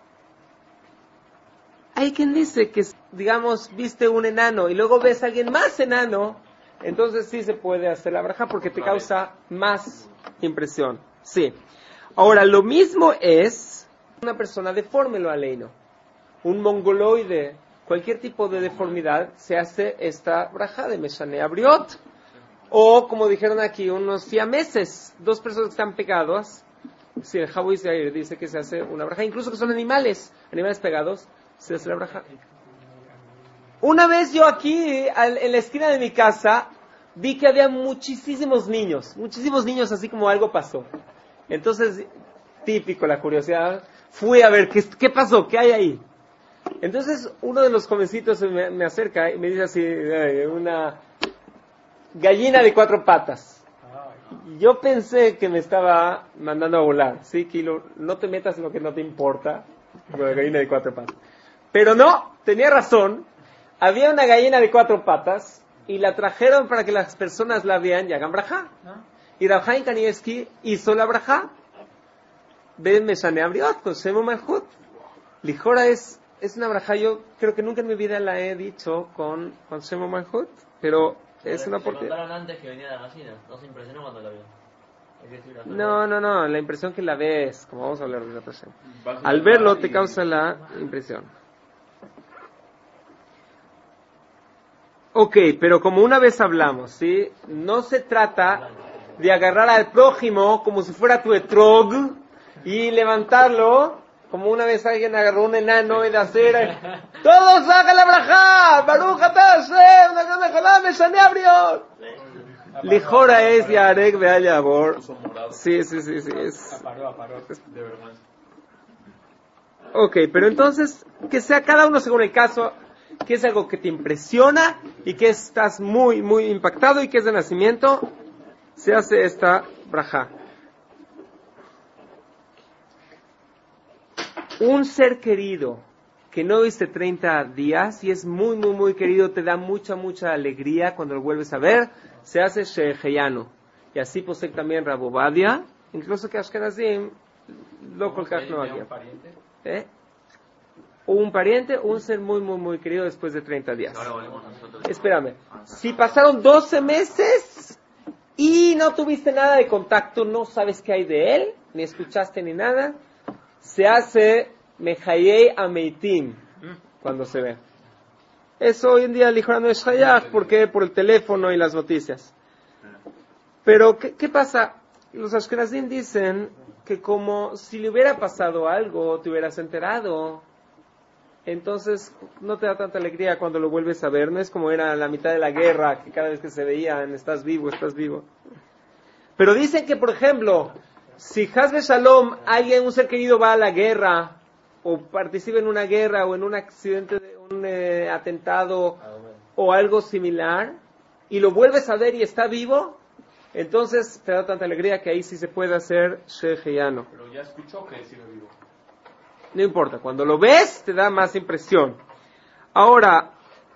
Hay quien dice que, digamos, viste un enano y luego ves a alguien más enano, entonces sí se puede hacer la brajá porque te causa más impresión. Sí. Ahora, lo mismo es una persona deforme, lo aleino. Un mongoloide, cualquier tipo de deformidad, se hace esta brajá de Meshané Abriot. O, como dijeron aquí, unos siameses, dos personas que están pegadas. Si el Jabu Israel dice que se hace una brajá, incluso que son animales pegados, se hace la brajá. Una vez yo aquí, en la esquina de mi casa, vi que había muchísimos niños así como algo pasó. Entonces, típico la curiosidad, fui a ver qué pasó, qué hay ahí. Entonces, uno de los jovencitos me acerca y me dice así, una gallina de 4 patas. Yo pensé que me estaba mandando a volar, ¿sí? Kilo, no te metas en lo que no te importa, con la gallina de 4 patas. Pero no, tenía razón. Había una gallina de 4 patas y la trajeron para que las personas la vean y hagan brajá. Y Rav Chaim Kanievsky hizo la brajá. Ven Meshane Abriot con Shemo Malchut. Lijora es una brajá, yo creo que nunca en mi vida la he dicho con Shemo Malchut, pero es una oportunidad. Me contaron antes que venía la gallina, no se impresionó cuando la vio. No, la impresión que la ves, como vamos a hablar de la persona. Al verlo te causa la impresión. Ok, pero como una vez hablamos, ¿sí? No se trata de agarrar al prójimo como si fuera tu etrog y levantarlo, como una vez alguien agarró un enano de acera. ¡Todos hagan la brajá! ¡Baruch atah Hashem! ¡Nagam echolá Meshane Abriot! Lijora es Yarek Be'ayabor. Sí, es. Aparó. De vergüenza. Ok, pero entonces, que sea cada uno según el caso, que es algo que te impresiona y que estás muy, muy impactado y que es de nacimiento, se hace esta brajá. Un ser querido que no viste 30 días y es muy, muy, muy querido, te da mucha, mucha alegría cuando lo vuelves a ver, se hace Sheheyano. Y así posee también Rabobadia, incluso que Ashkenazim, lo colcaj no había. Un pariente, un ser muy, muy, muy querido después de 30 días. Ahora volvemos nosotros. Espérame, si pasaron 12 meses y no tuviste nada de contacto, no sabes qué hay de él, ni escuchaste ni nada, se hace Mejayei Ameitim cuando se ve. Eso hoy en día Lijora no es Hayach, porque por el teléfono y las noticias. Pero, ¿qué pasa? Los Ashkenazim dicen que como si le hubiera pasado algo, te hubieras enterado. Entonces, no te da tanta alegría cuando lo vuelves a ver. No es como era la mitad de la guerra, que cada vez que se veían, estás vivo. Pero dicen que, por ejemplo, si Hasbe Shalom, un ser querido va a la guerra, o participa en una guerra, o en un accidente, un atentado, o algo similar, y lo vuelves a ver y está vivo, entonces te da tanta alegría que ahí sí se puede hacer Sheheyano. Pero ya escuchó que sigue vivo. No importa, cuando lo ves te da más impresión. Ahora,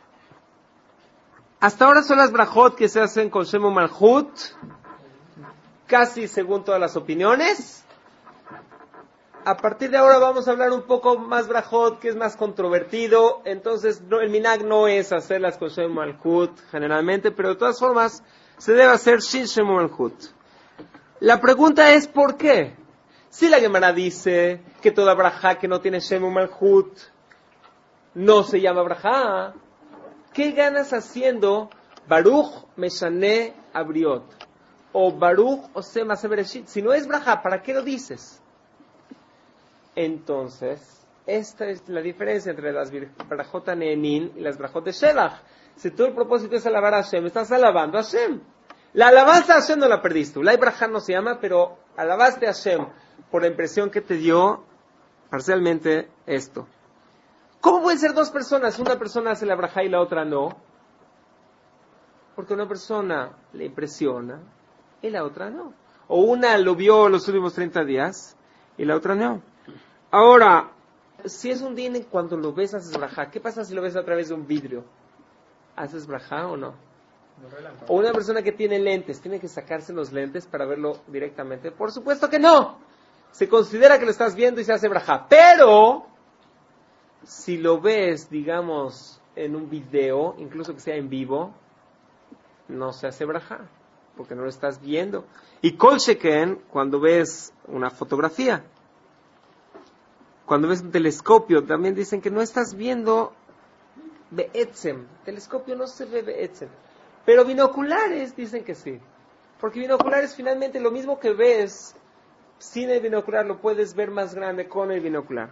hasta ahora son las brajot que se hacen con Shemo Malchut, casi según todas las opiniones. A partir de ahora vamos a hablar un poco más brajot, que es más controvertido. Entonces, el minag no es hacerlas con Shemo Malchut generalmente, pero de todas formas se debe hacer Shin Shemo Malchut. La pregunta es ¿por qué? Si la Gemara dice que toda brajá que no tiene Shemo Malchut no se llama brajá, ¿qué ganas haciendo Baruch Meshane Abriot? O Baruch Oseh Maaseh Bereshit. Si no es brajá, ¿para qué lo dices? Entonces, esta es la diferencia entre las brajot Ne'enin y las brajot de Shelach. Si todo el propósito es alabar a Hashem, estás alabando a Hashem. La alabanza a Hashem no la perdiste. La brajá no se llama, pero alabaste a Hashem por la impresión que te dio parcialmente esto. ¿Cómo pueden ser dos personas? Una persona hace la brajá y la otra no. Porque una persona le impresiona y la otra no. O una lo vio los últimos 30 días y la otra no. Ahora, si es un día en cuando lo ves haces brajá, ¿qué pasa si lo ves a través de un vidrio? ¿Haces brajá o no? O una persona que tiene lentes, ¿tiene que sacarse los lentes para verlo directamente? Por supuesto que no. Se considera que lo estás viendo y se hace brajá. Pero, si lo ves, digamos, en un video, incluso que sea en vivo, no se hace brajá, porque no lo estás viendo. Y kol sheken, cuando ves una fotografía, cuando ves un telescopio, también dicen que no estás viendo be'etzem. Telescopio no se ve be'etzem. Pero binoculares dicen que sí. Porque binoculares finalmente lo mismo que ves sin el binocular lo puedes ver más grande con el binocular.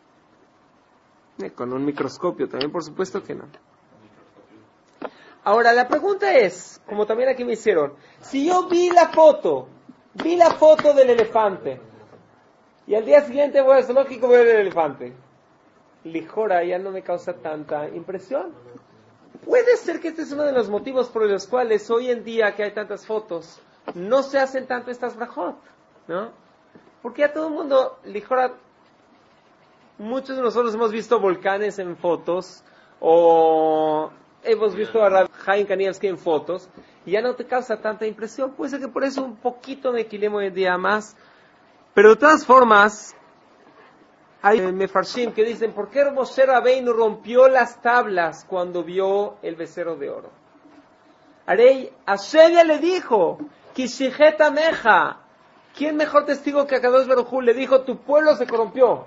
Con un microscopio también, por supuesto que no. Ahora, la pregunta es, como también aquí me hicieron, si yo vi la foto del elefante, y al día siguiente voy al zoológico a ver el elefante, lijora ya no me causa tanta impresión. Puede ser que este es uno de los motivos por los cuales hoy en día que hay tantas fotos, no se hacen tanto estas brajot, ¿no? Porque ya todo el mundo, lijora, muchos de nosotros hemos visto volcanes en fotos, o hemos visto a Rabbi Chaim Kanievsky en fotos, y ya no te causa tanta impresión. Puede ser que por eso un poquito me equilimo hoy en día más, pero de todas formas, hay mefarshim que dicen, ¿por qué Moshe Rabbeinu rompió las tablas cuando vio el becerro de oro? Arey, Hashem ya le dijo, Kishijet Ameja, ¿quién mejor testigo que Akadosh Baruj Hu? Le dijo, tu pueblo se corrompió.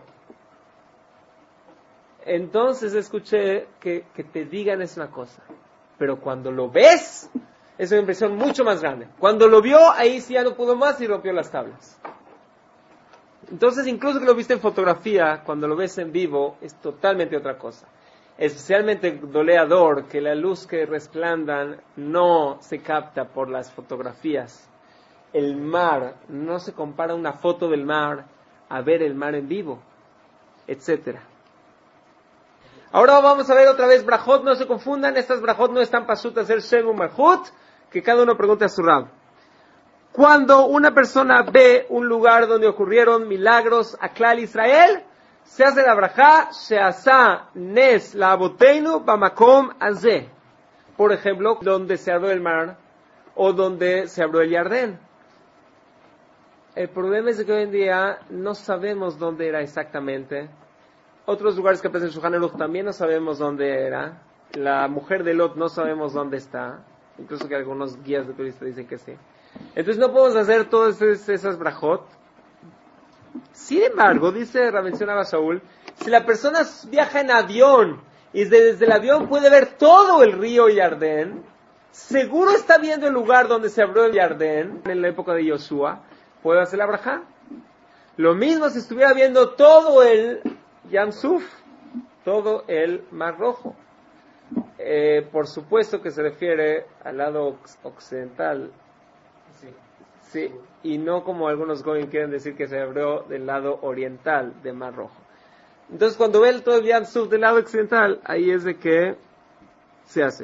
Entonces escuché que te digan es una cosa, pero cuando lo ves, es una impresión mucho más grande. Cuando lo vio, ahí sí ya no pudo más y rompió las tablas. Entonces, incluso que lo viste en fotografía, cuando lo ves en vivo, es totalmente otra cosa. Especialmente doleador, que la luz que resplandan no se capta por las fotografías. El mar, no se compara una foto del mar a ver el mar en vivo, etcétera. Ahora vamos a ver otra vez brajot, no se confundan, estas brajot no están pasutas el Shemu Malhut, que cada uno pregunte a su rab. Cuando una persona ve un lugar donde ocurrieron milagros a Klal Israel, se hace la brajá, Sheasa Nes la Aboteinu Bamakom Azeh. Por ejemplo, donde se abrió el mar, o donde se abrió el Yardén. El problema es que hoy en día no sabemos dónde era exactamente. Otros lugares que aparecen en Shulchan Aruch también no sabemos dónde era. La mujer de Lot no sabemos dónde está. Incluso que algunos guías de turistas dicen que sí. Entonces no podemos hacer todas esas brajot. Sin embargo, dice Rabbi mencionaba Shaul, si la persona viaja en avión y desde el avión puede ver todo el río Yardén, seguro está viendo el lugar donde se abrió el Yardén en la época de Yoshua, puede hacer la brajá. Lo mismo si estuviera viendo todo el Yam Suf, todo el Mar Rojo. Por supuesto que se refiere al lado occidental, sí, y no como algunos goyim quieren decir que se abrió del lado oriental del Mar Rojo. Entonces cuando ve todo el Yam Suf del lado occidental, ahí es de que se hace.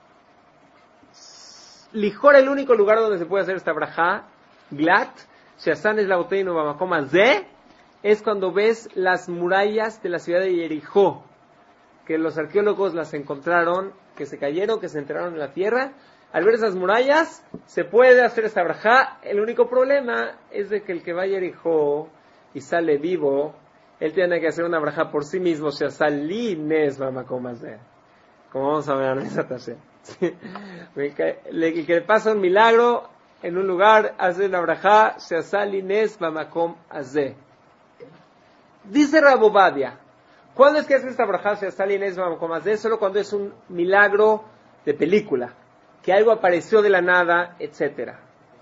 Lijor, el único lugar donde se puede hacer esta brajá, Glat, Sheasan es la Boteinu Bamakom Azeh, es cuando ves las murallas de la ciudad de Jericó, que los arqueólogos las encontraron, que se cayeron, que se enterraron en la tierra. Al ver esas murallas, se puede hacer esta brajá. El único problema es de que el que va a Jericó y sale vivo, él tiene que hacer una brajá por sí mismo, o sea, salines Bamakom Azeh, como vamos a ver en esa tarea. El que le pasa un milagro en un lugar, hace una brajá, sea salines Bamakom Azeh. Dice Rabobadia, ¿cuándo es que hace esta brajá? Solo cuando es un milagro de película, que algo apareció de la nada, etcétera.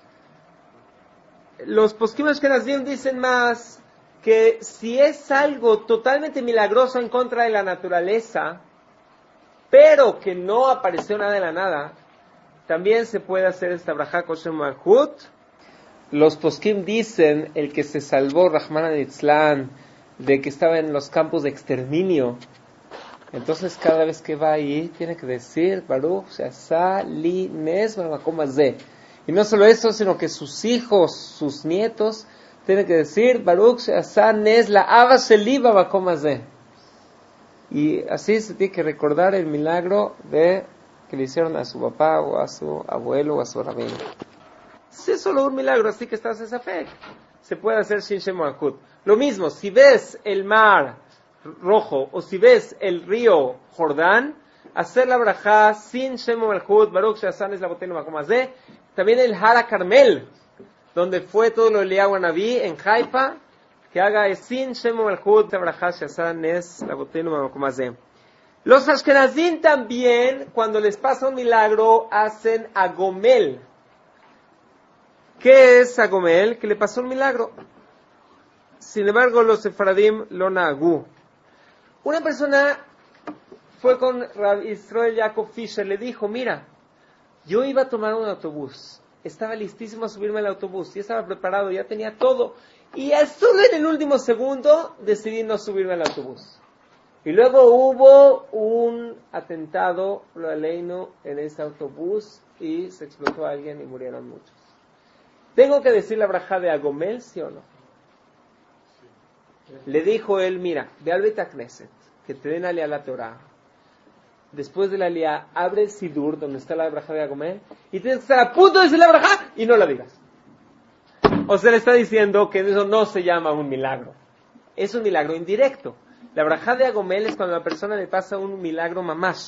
Los poskim ashkenazim dicen más que si es algo totalmente milagroso en contra de la naturaleza, pero que no apareció nada de la nada, también se puede hacer esta brajá kosher malhut. Los poskim dicen, el que se salvó, Rahman al-Itzlan, de que estaba en los campos de exterminio, entonces cada vez que va ahí tiene que decir Baruch Sheasa li nes bamakom hazeh. Y no solo eso, sino que sus hijos, sus nietos tienen que decir Baruch Sheasa nes la ava sheli bamakom hazeh. Y así se tiene que recordar el milagro de que le hicieron a su papá o a su abuelo o a su rabino. Si es solo un milagro, así que estás esa fe, se puede hacer Shin Shem Malhut. Lo mismo, si ves el mar rojo o si ves el río Jordán, hacer la brajá sin Shem Malhut, Baruch Sheasan es la Boteinu Bamakom Hazeh. También el Hara Carmel, donde fue todo lo de Eliyahu Anabí en Haifa, que haga sin Shem Malhut, la brajá Sheasan es la Boteinu Bamakom Hazeh. Los Ashkenazim también, cuando les pasa un milagro, hacen Agomel. ¿Qué es Agomel? Que le pasó un milagro. Sin embargo, los Sefaradim lo nagú. Una persona fue con Rabbi Israel Jacob Fisher, le dijo, mira, yo iba a tomar un autobús, estaba listísimo a subirme al autobús, ya estaba preparado, ya tenía todo, y solo en el último segundo decidí no subirme al autobús. Y luego hubo un atentado, lo aleino, en ese autobús, y se explotó a alguien y murieron muchos. ¿Tengo que decir la brajá de Agomel, sí o no? Le dijo él, mira, ve al Bet Knesset, que te den a la Torah, después de la Aliyah, abre el Sidur, donde está la braja de Agomel, y tienes que estar a punto de decir la braja, y no la digas. O sea, le está diciendo que eso no se llama un milagro. Es un milagro indirecto. La braja de Agomel es cuando a la persona le pasa un milagro mamash.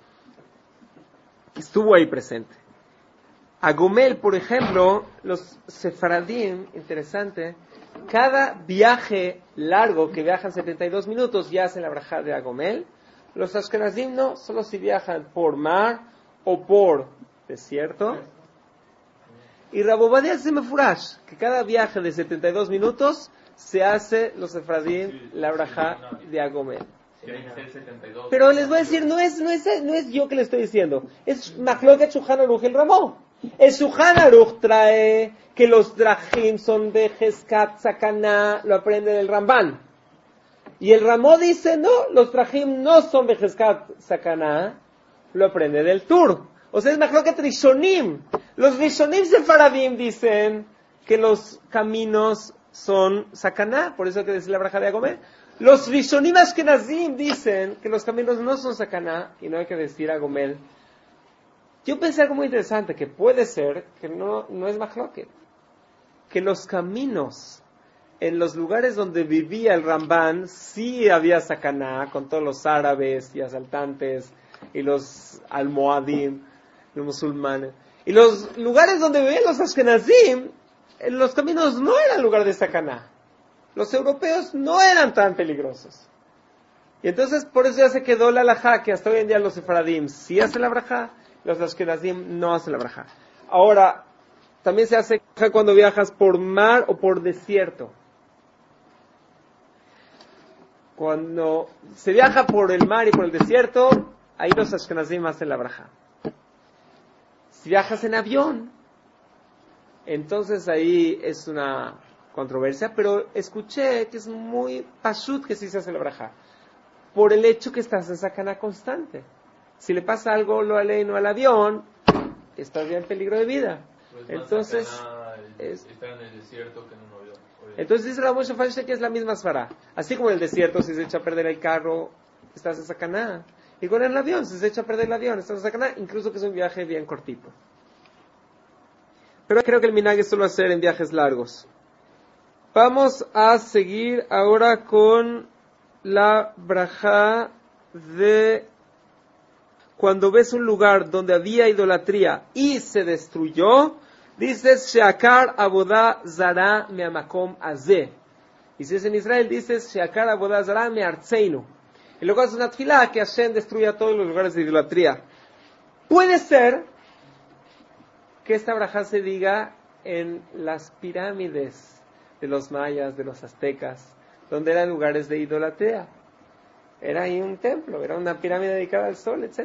Estuvo ahí presente. Agomel, por ejemplo, los sefaradim, interesante, cada viaje largo que viajan 72 minutos ya hacen la braja de Agomel. Los ashkenazim no, solo si viajan por mar o por desierto. Y Rav Ovadia hace mefurash, que cada viaje de 72 minutos se hace los sefaradim la braja de Agomel. Pero les voy a decir, no es yo que le estoy diciendo, es Machloket Shulchan Aruch el Ramó. El Shulchan Aruch trae que los drachim son de Heskat Sakana, lo aprende del Ramban. Y el Ramó dice, no, los drachim no son de Heskat Sakana, lo aprende del Tur. O sea, es Machloket Rishonim. Los Rishonim Sefaradim dicen que los caminos son Sakana, por eso hay que decir la braja de Agomel. Los Rishonim Ashkenazim dicen que los caminos no son Sakana y no hay que decir Agomel. Yo pensé algo muy interesante, que puede ser que no es Machloket, que los caminos en los lugares donde vivía el Ramban sí había Sakana, con todos los árabes y asaltantes y los almohadim, los musulmanes. Y los lugares donde vivían los Ashkenazim, los caminos no eran lugar de Sakana. Los europeos no eran tan peligrosos. Y entonces por eso ya se quedó la halajá, que hasta hoy en día los sefaradim sí hacen la braja, los ashkenazim no hacen la braja. Ahora, también se hace cuando viajas por mar o por desierto. Cuando se viaja por el mar y por el desierto, ahí los ashkenazim hacen la braja. Si viajas en avión, entonces ahí es una controversia, pero escuché que es muy pashut que sí se hace la braja, por el hecho que estás en sakana constante. Si le pasa algo lo no al avión, estás ya en peligro de vida. Pues entonces estar en el desierto que en un avión. Entonces dice la Moshe Feinstein que es la misma svara. Así como en el desierto, si se echa a perder el carro, estás en sakana. Igual en el avión, si se echa a perder el avión, estás en sakana, incluso que es un viaje bien cortito. Pero creo que el minhag es solo hacer en viajes largos. Vamos a seguir ahora con la braja de cuando ves un lugar donde había idolatría y se destruyó, dices Sheakar Avodah Zara Meamakom Azeh. Y si es en Israel, dices Sheakar Avodah Zara Meartzeinu. Y luego haces una tefilá que Hashem destruya todos los lugares de idolatría. Puede ser que esta braja se diga en las pirámides de los mayas, de los aztecas, donde eran lugares de idolatría. Era ahí un templo, era una pirámide dedicada al sol, etc.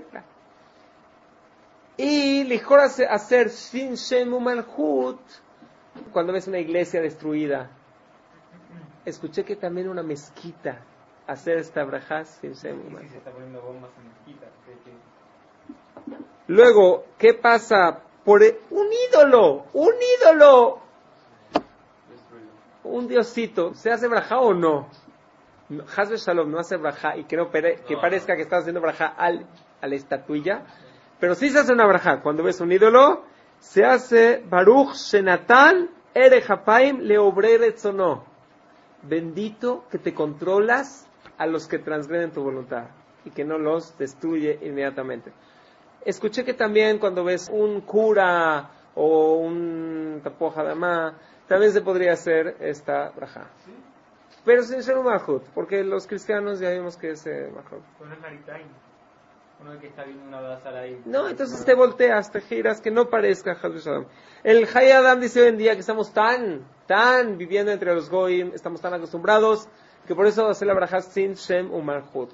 Y lijor hacer Shin Shem Umalhut cuando ves una iglesia destruida. Escuché que también una mezquita hacer esta braja Shin Shem Umalhut. Se está poniendo bombas en mezquita. Luego, ¿qué pasa? Por un ídolo, un diosito, ¿se hace braja o no? Hazbe Shalom no hace braja y que parezca que estás haciendo braja a la estatuilla, pero sí se hace una braja. Cuando ves un ídolo, se hace Baruch Shenatan Ere Hapaim Leobre Retzono. Bendito que te controlas a los que transgreden tu voluntad y que no los destruye inmediatamente. Escuché que también cuando ves un cura o un tapoja dama, también se podría hacer esta braja. ¿Sí? Pero sin ser un mahut, porque los cristianos ya vimos que es mahut. Uno es maritain, uno que está viendo una basala ahí. No, entonces te volteas, te giras, que no parezca Hazbe Shalom. El Hay Adam dice hoy en día que estamos tan viviendo entre los goyim, estamos tan acostumbrados, que por eso hacer la braja sin Shem u Malhut.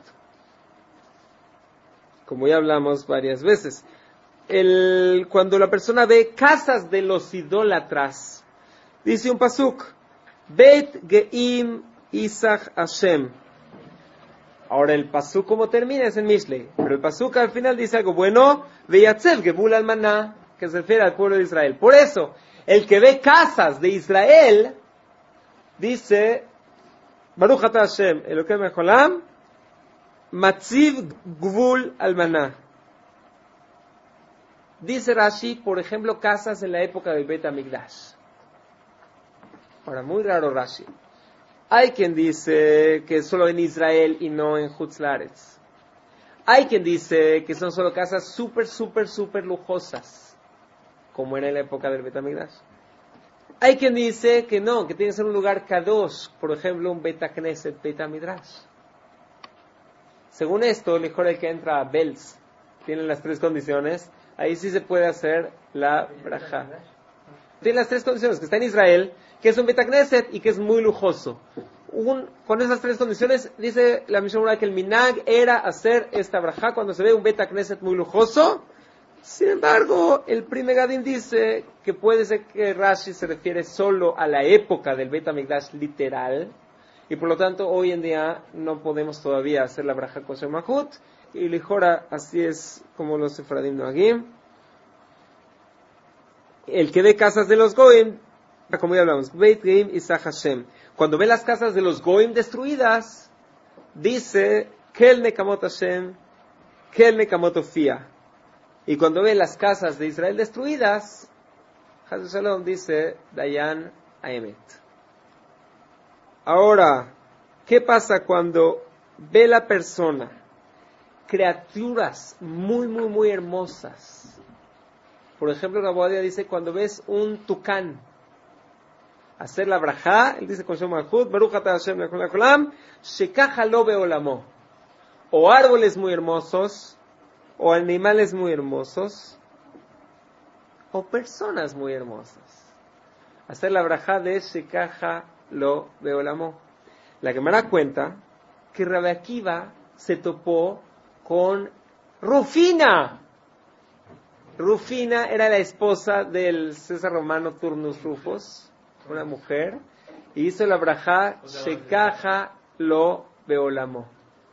Como ya hablamos varias veces. Cuando la persona ve casas de los idólatras, dice un pasuk, Beit Geim Isach Hashem. Ahora el pasuk como termina es en Mishlei, pero el pasuk al final dice algo bueno, Veyatzev Gebul Almaná, que se refiere al pueblo de Israel. Por eso, el que ve casas de Israel, dice, Baruch Ata Hashem, Elokem Mecholam, Matziv Gvul Almaná. Dice Rashi, por ejemplo, casas en la época del Bet HaMikdash. Ahora, muy raro Rashi. Hay quien dice que solo en Israel y no en Hutzlaretz. Hay quien dice que son solo casas súper lujosas, como era en la época del Bet HaMikdash. Hay quien dice que no, que tiene que ser un lugar kadosh, por ejemplo, un Bet HaKnesset, Bet HaMidrash. Según esto, mejor el que entra a Belz, tiene las tres condiciones, ahí sí se puede hacer la braja. Tiene las tres condiciones, que está en Israel, que es un Bet HaKnesset y que es muy lujoso. Con esas tres condiciones, dice la Mishnah que el minag era hacer esta braja cuando se ve un Bet HaKnesset muy lujoso. Sin embargo, el Pri Megadim dice que puede ser que Rashi se refiere solo a la época del Bet HaMikdash literal, y por lo tanto hoy en día no podemos todavía hacer la braja kosher mahut, y lijora así es como los sefaradim noagim. El que ve casas de los goim, como ya hablamos, Beit Goim y Sah Hashem, cuando ve las casas de los goim destruidas, dice Kel Nekamot Hashem, Kel Nekamot Ofia. Y cuando ve las casas de Israel destruidas, Chas Shalom dice Dayan Aemet. Ahora, ¿qué pasa cuando ve la persona criaturas muy hermosas? Por ejemplo, Raboadia dice, cuando ves un tucán hacer la brajá, él dice con Shem Malchut, Baruch Ata Hashem Lekol HaOlam, Shekacha Lo Beolamo. O árboles muy hermosos, o animales muy hermosos, o personas muy hermosas. Hacer la brajá de Shekacha Lo Beolamo. La Gemara cuenta que Rabbi Akiva se topó con Rufina. Rufina era la esposa del César Romano Turnus Rufus, una mujer, y hizo la brajá Shekacha Lo Beolamo.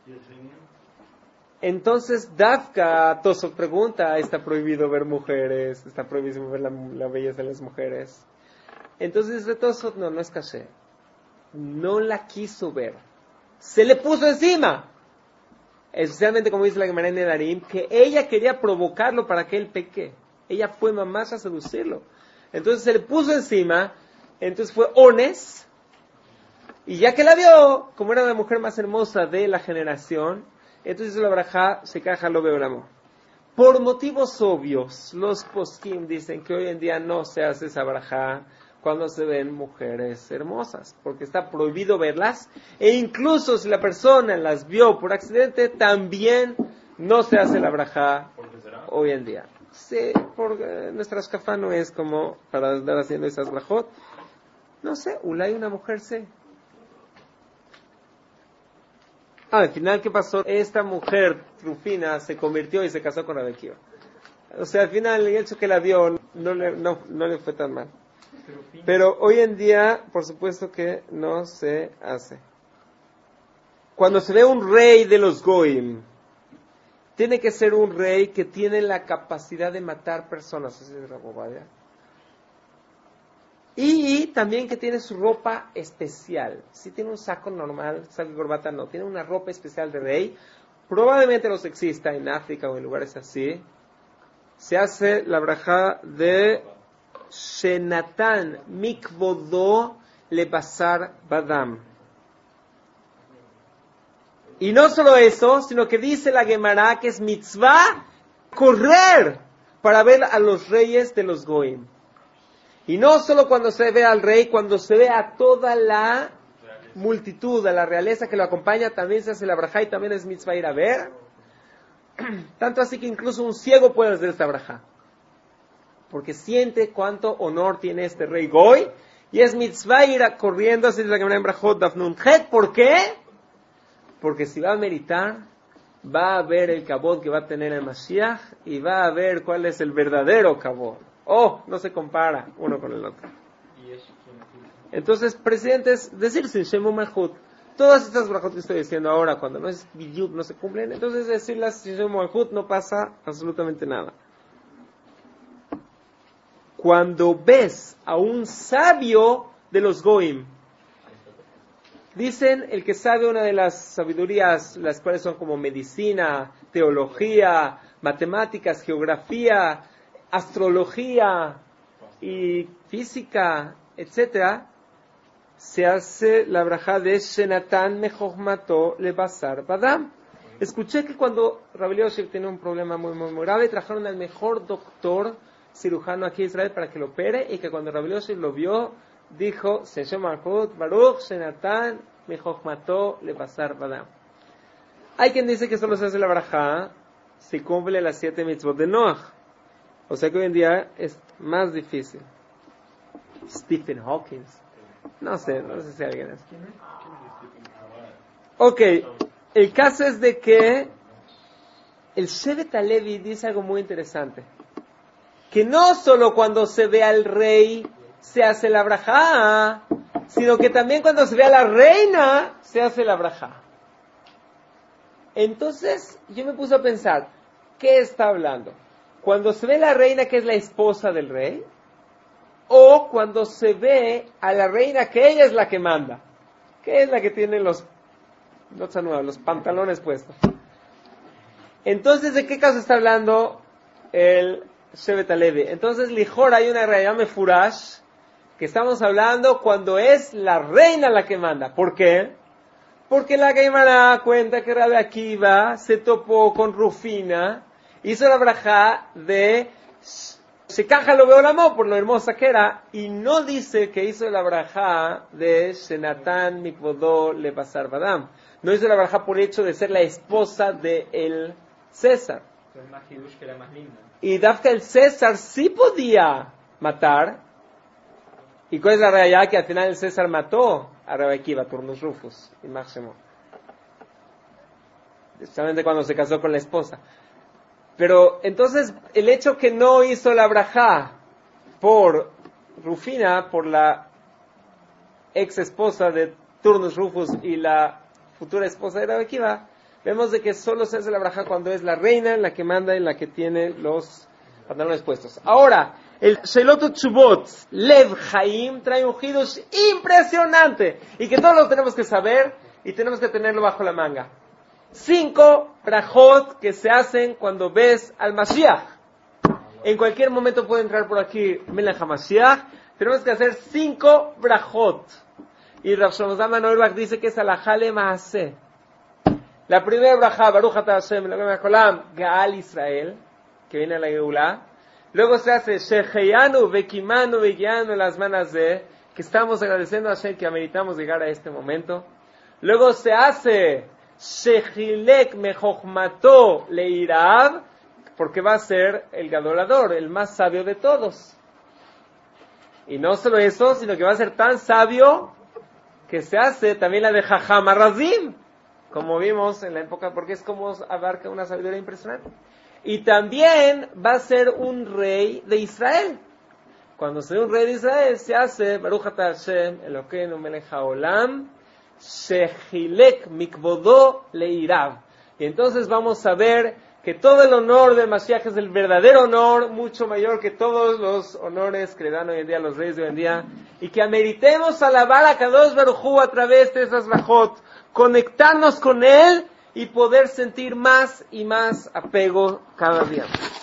Entonces Dafka Tosot pregunta, ¿está prohibido ver mujeres? ¿Está prohibido ver la belleza de las mujeres? Entonces dice Tosot, no es caché. No la quiso ver. Se le puso encima. Especialmente como dice la Gemara en Nedarim, que ella quería provocarlo para que él peque. Ella fue mamás a seducirlo. Entonces se le puso encima, entonces fue Ones, y ya que la vio, como era la mujer más hermosa de la generación, entonces hizo la brajá, Shekacha Lo Beolamo. Por motivos obvios, los poskim dicen que hoy en día no se hace esa brajá cuando se ven mujeres hermosas, porque está prohibido verlas, e incluso si la persona las vio por accidente, también no se hace la brajá hoy en día. Sí, porque nuestra shkafá no es como para andar haciendo esas brajot. No sé, Ulay una mujer sí. Al final, ¿qué pasó? Esta mujer, Rufina, se convirtió y se casó con Rabbi Akiva. O sea, al final, el hecho que la vio no le fue tan mal. Pero hoy en día, por supuesto que no se hace. Cuando se ve un rey de los Goim, tiene que ser un rey que tiene la capacidad de matar personas. Así es Rabobadia. Y también que tiene su ropa especial. Si tiene un saco normal, saco y corbata no, tiene una ropa especial de rey. Probablemente los exista en África o en lugares así. Se hace la brajá de Shenatan Mikvodo Le Basar Badam. Y no solo eso, sino que dice la Gemara que es mitzvah correr para ver a los reyes de los Goim. Y no solo cuando se ve al rey, cuando se ve a toda la multitud, a la realeza que lo acompaña, también se hace la brajá y también es mitzvah ir a ver. Tanto así que incluso un ciego puede hacer esta brajá. Porque siente cuánto honor tiene este rey Goy. Y es mitzvah ir corriendo, así es la que me en brajot dafnun het. ¿Por qué? Porque si va a meditar, va a ver el kabod que va a tener el Mashiach y va a ver cuál es el verdadero kabod. Oh, no se compara uno con el otro. Entonces, presidentes, decir sin Shemu Malchut, todas estas brajot que estoy diciendo ahora, cuando no es biyud, no se cumplen, entonces decirlas sin Shemu Malchut no pasa absolutamente nada. Cuando ves a un sabio de los Goim, Dicen, el que sabe una de las sabidurías, las cuales son como medicina, teología, matemáticas, geografía, astrología y física, etcétera, se hace la brajá de Shenatan Mejochmato Le Basar Badam. Escuché que cuando Rabbi Eliezer tenía un problema muy grave, trajeron al mejor doctor cirujano aquí en Israel para que lo opere, y que cuando Rabbi Eliezer lo vio, dijo, Shem Malchut Baruch Shenatan Mejochmato Le Basar Badam. Hay quien dice que solo se hace la brajá si cumple las 7 mitzvot de Noach. O sea que hoy en día es más difícil. Stephen Hawking. No sé si alguien es. Ok, el caso es de que el Shevet HaLevi dice algo muy interesante. Que no solo cuando se ve al rey se hace la brajá, sino que también cuando se ve a la reina se hace la brajá. Entonces yo me puse a pensar, ¿qué está hablando? ¿Cuando se ve la reina que es la esposa del rey? ¿O cuando se ve a la reina que ella es la que manda? Que es la que tiene los pantalones puestos. Entonces, ¿de qué caso está hablando el Shevet HaLevi? Entonces, lijor, hay una realidad mefurash que estamos hablando cuando es la reina la que manda. ¿Por qué? Porque la Gemara cuenta que Rabbi Akiva se topó con Rufina, hizo la brajá de Shekaja lo veo la mo por lo hermosa que era, y no dice que hizo la brajá de Shenatan Mikvodó Le Basar Badam. No hizo la brajá por hecho de ser la esposa de el César. Y Dafka el César sí podía matar. ¿Y cuál es la realidad? Que al final el César mató a Rabbi Akiva, Turnus Rufus y Máximo. Especialmente cuando se casó con la esposa. Pero entonces el hecho que no hizo la brajá por Rufina, por la ex esposa de Turnus Rufus y la futura esposa de Rabbi Akiva, vemos de que solo se hace la brajá cuando es la reina la que manda y la que tiene los pantalones puestos. Ahora, el Sheilot Tshuvot Lev Chaim trae un hidush impresionante y que todos lo tenemos que saber y tenemos que tenerlo bajo la manga. 5 brajot que se hacen cuando ves al Mashiach. En cualquier momento puede entrar por aquí Melech HaMashiach. Tenemos que hacer 5 brajot. Y Rav Shlomo Zalman Auerbach dice que es alajá le'maaseh. La primera brajá, Baruch Atah Hashem Eloheinu melech haolam, Gaal Israel, que viene a la Geulá. Luego se hace Sheheyanu Vekimanu Vegianu las manas de, que estamos agradeciendo a Hashem que ameritamos llegar a este momento. Luego se hace Shechilek Mejochmato Leirav, porque va a ser el gadolador, el más sabio de todos. Y no solo eso, sino que va a ser tan sabio que se hace también la de Jajam Arrazim, como vimos en la época, porque es como abarca una sabiduría impresionante. Y también va a ser un rey de Israel. Cuando se ve un rey de Israel, se hace Baruch Atah Hashem Elokeinu melech haolam Shechilek Mikvodó Leirav. Y entonces vamos a ver que todo el honor del Mashiach es el verdadero honor, mucho mayor que todos los honores que le dan hoy en día a los reyes de hoy en día, y que ameritemos alabar a Kadosh Baruj Hu a través de esas brajot, conectarnos con él y poder sentir más y más apego cada día.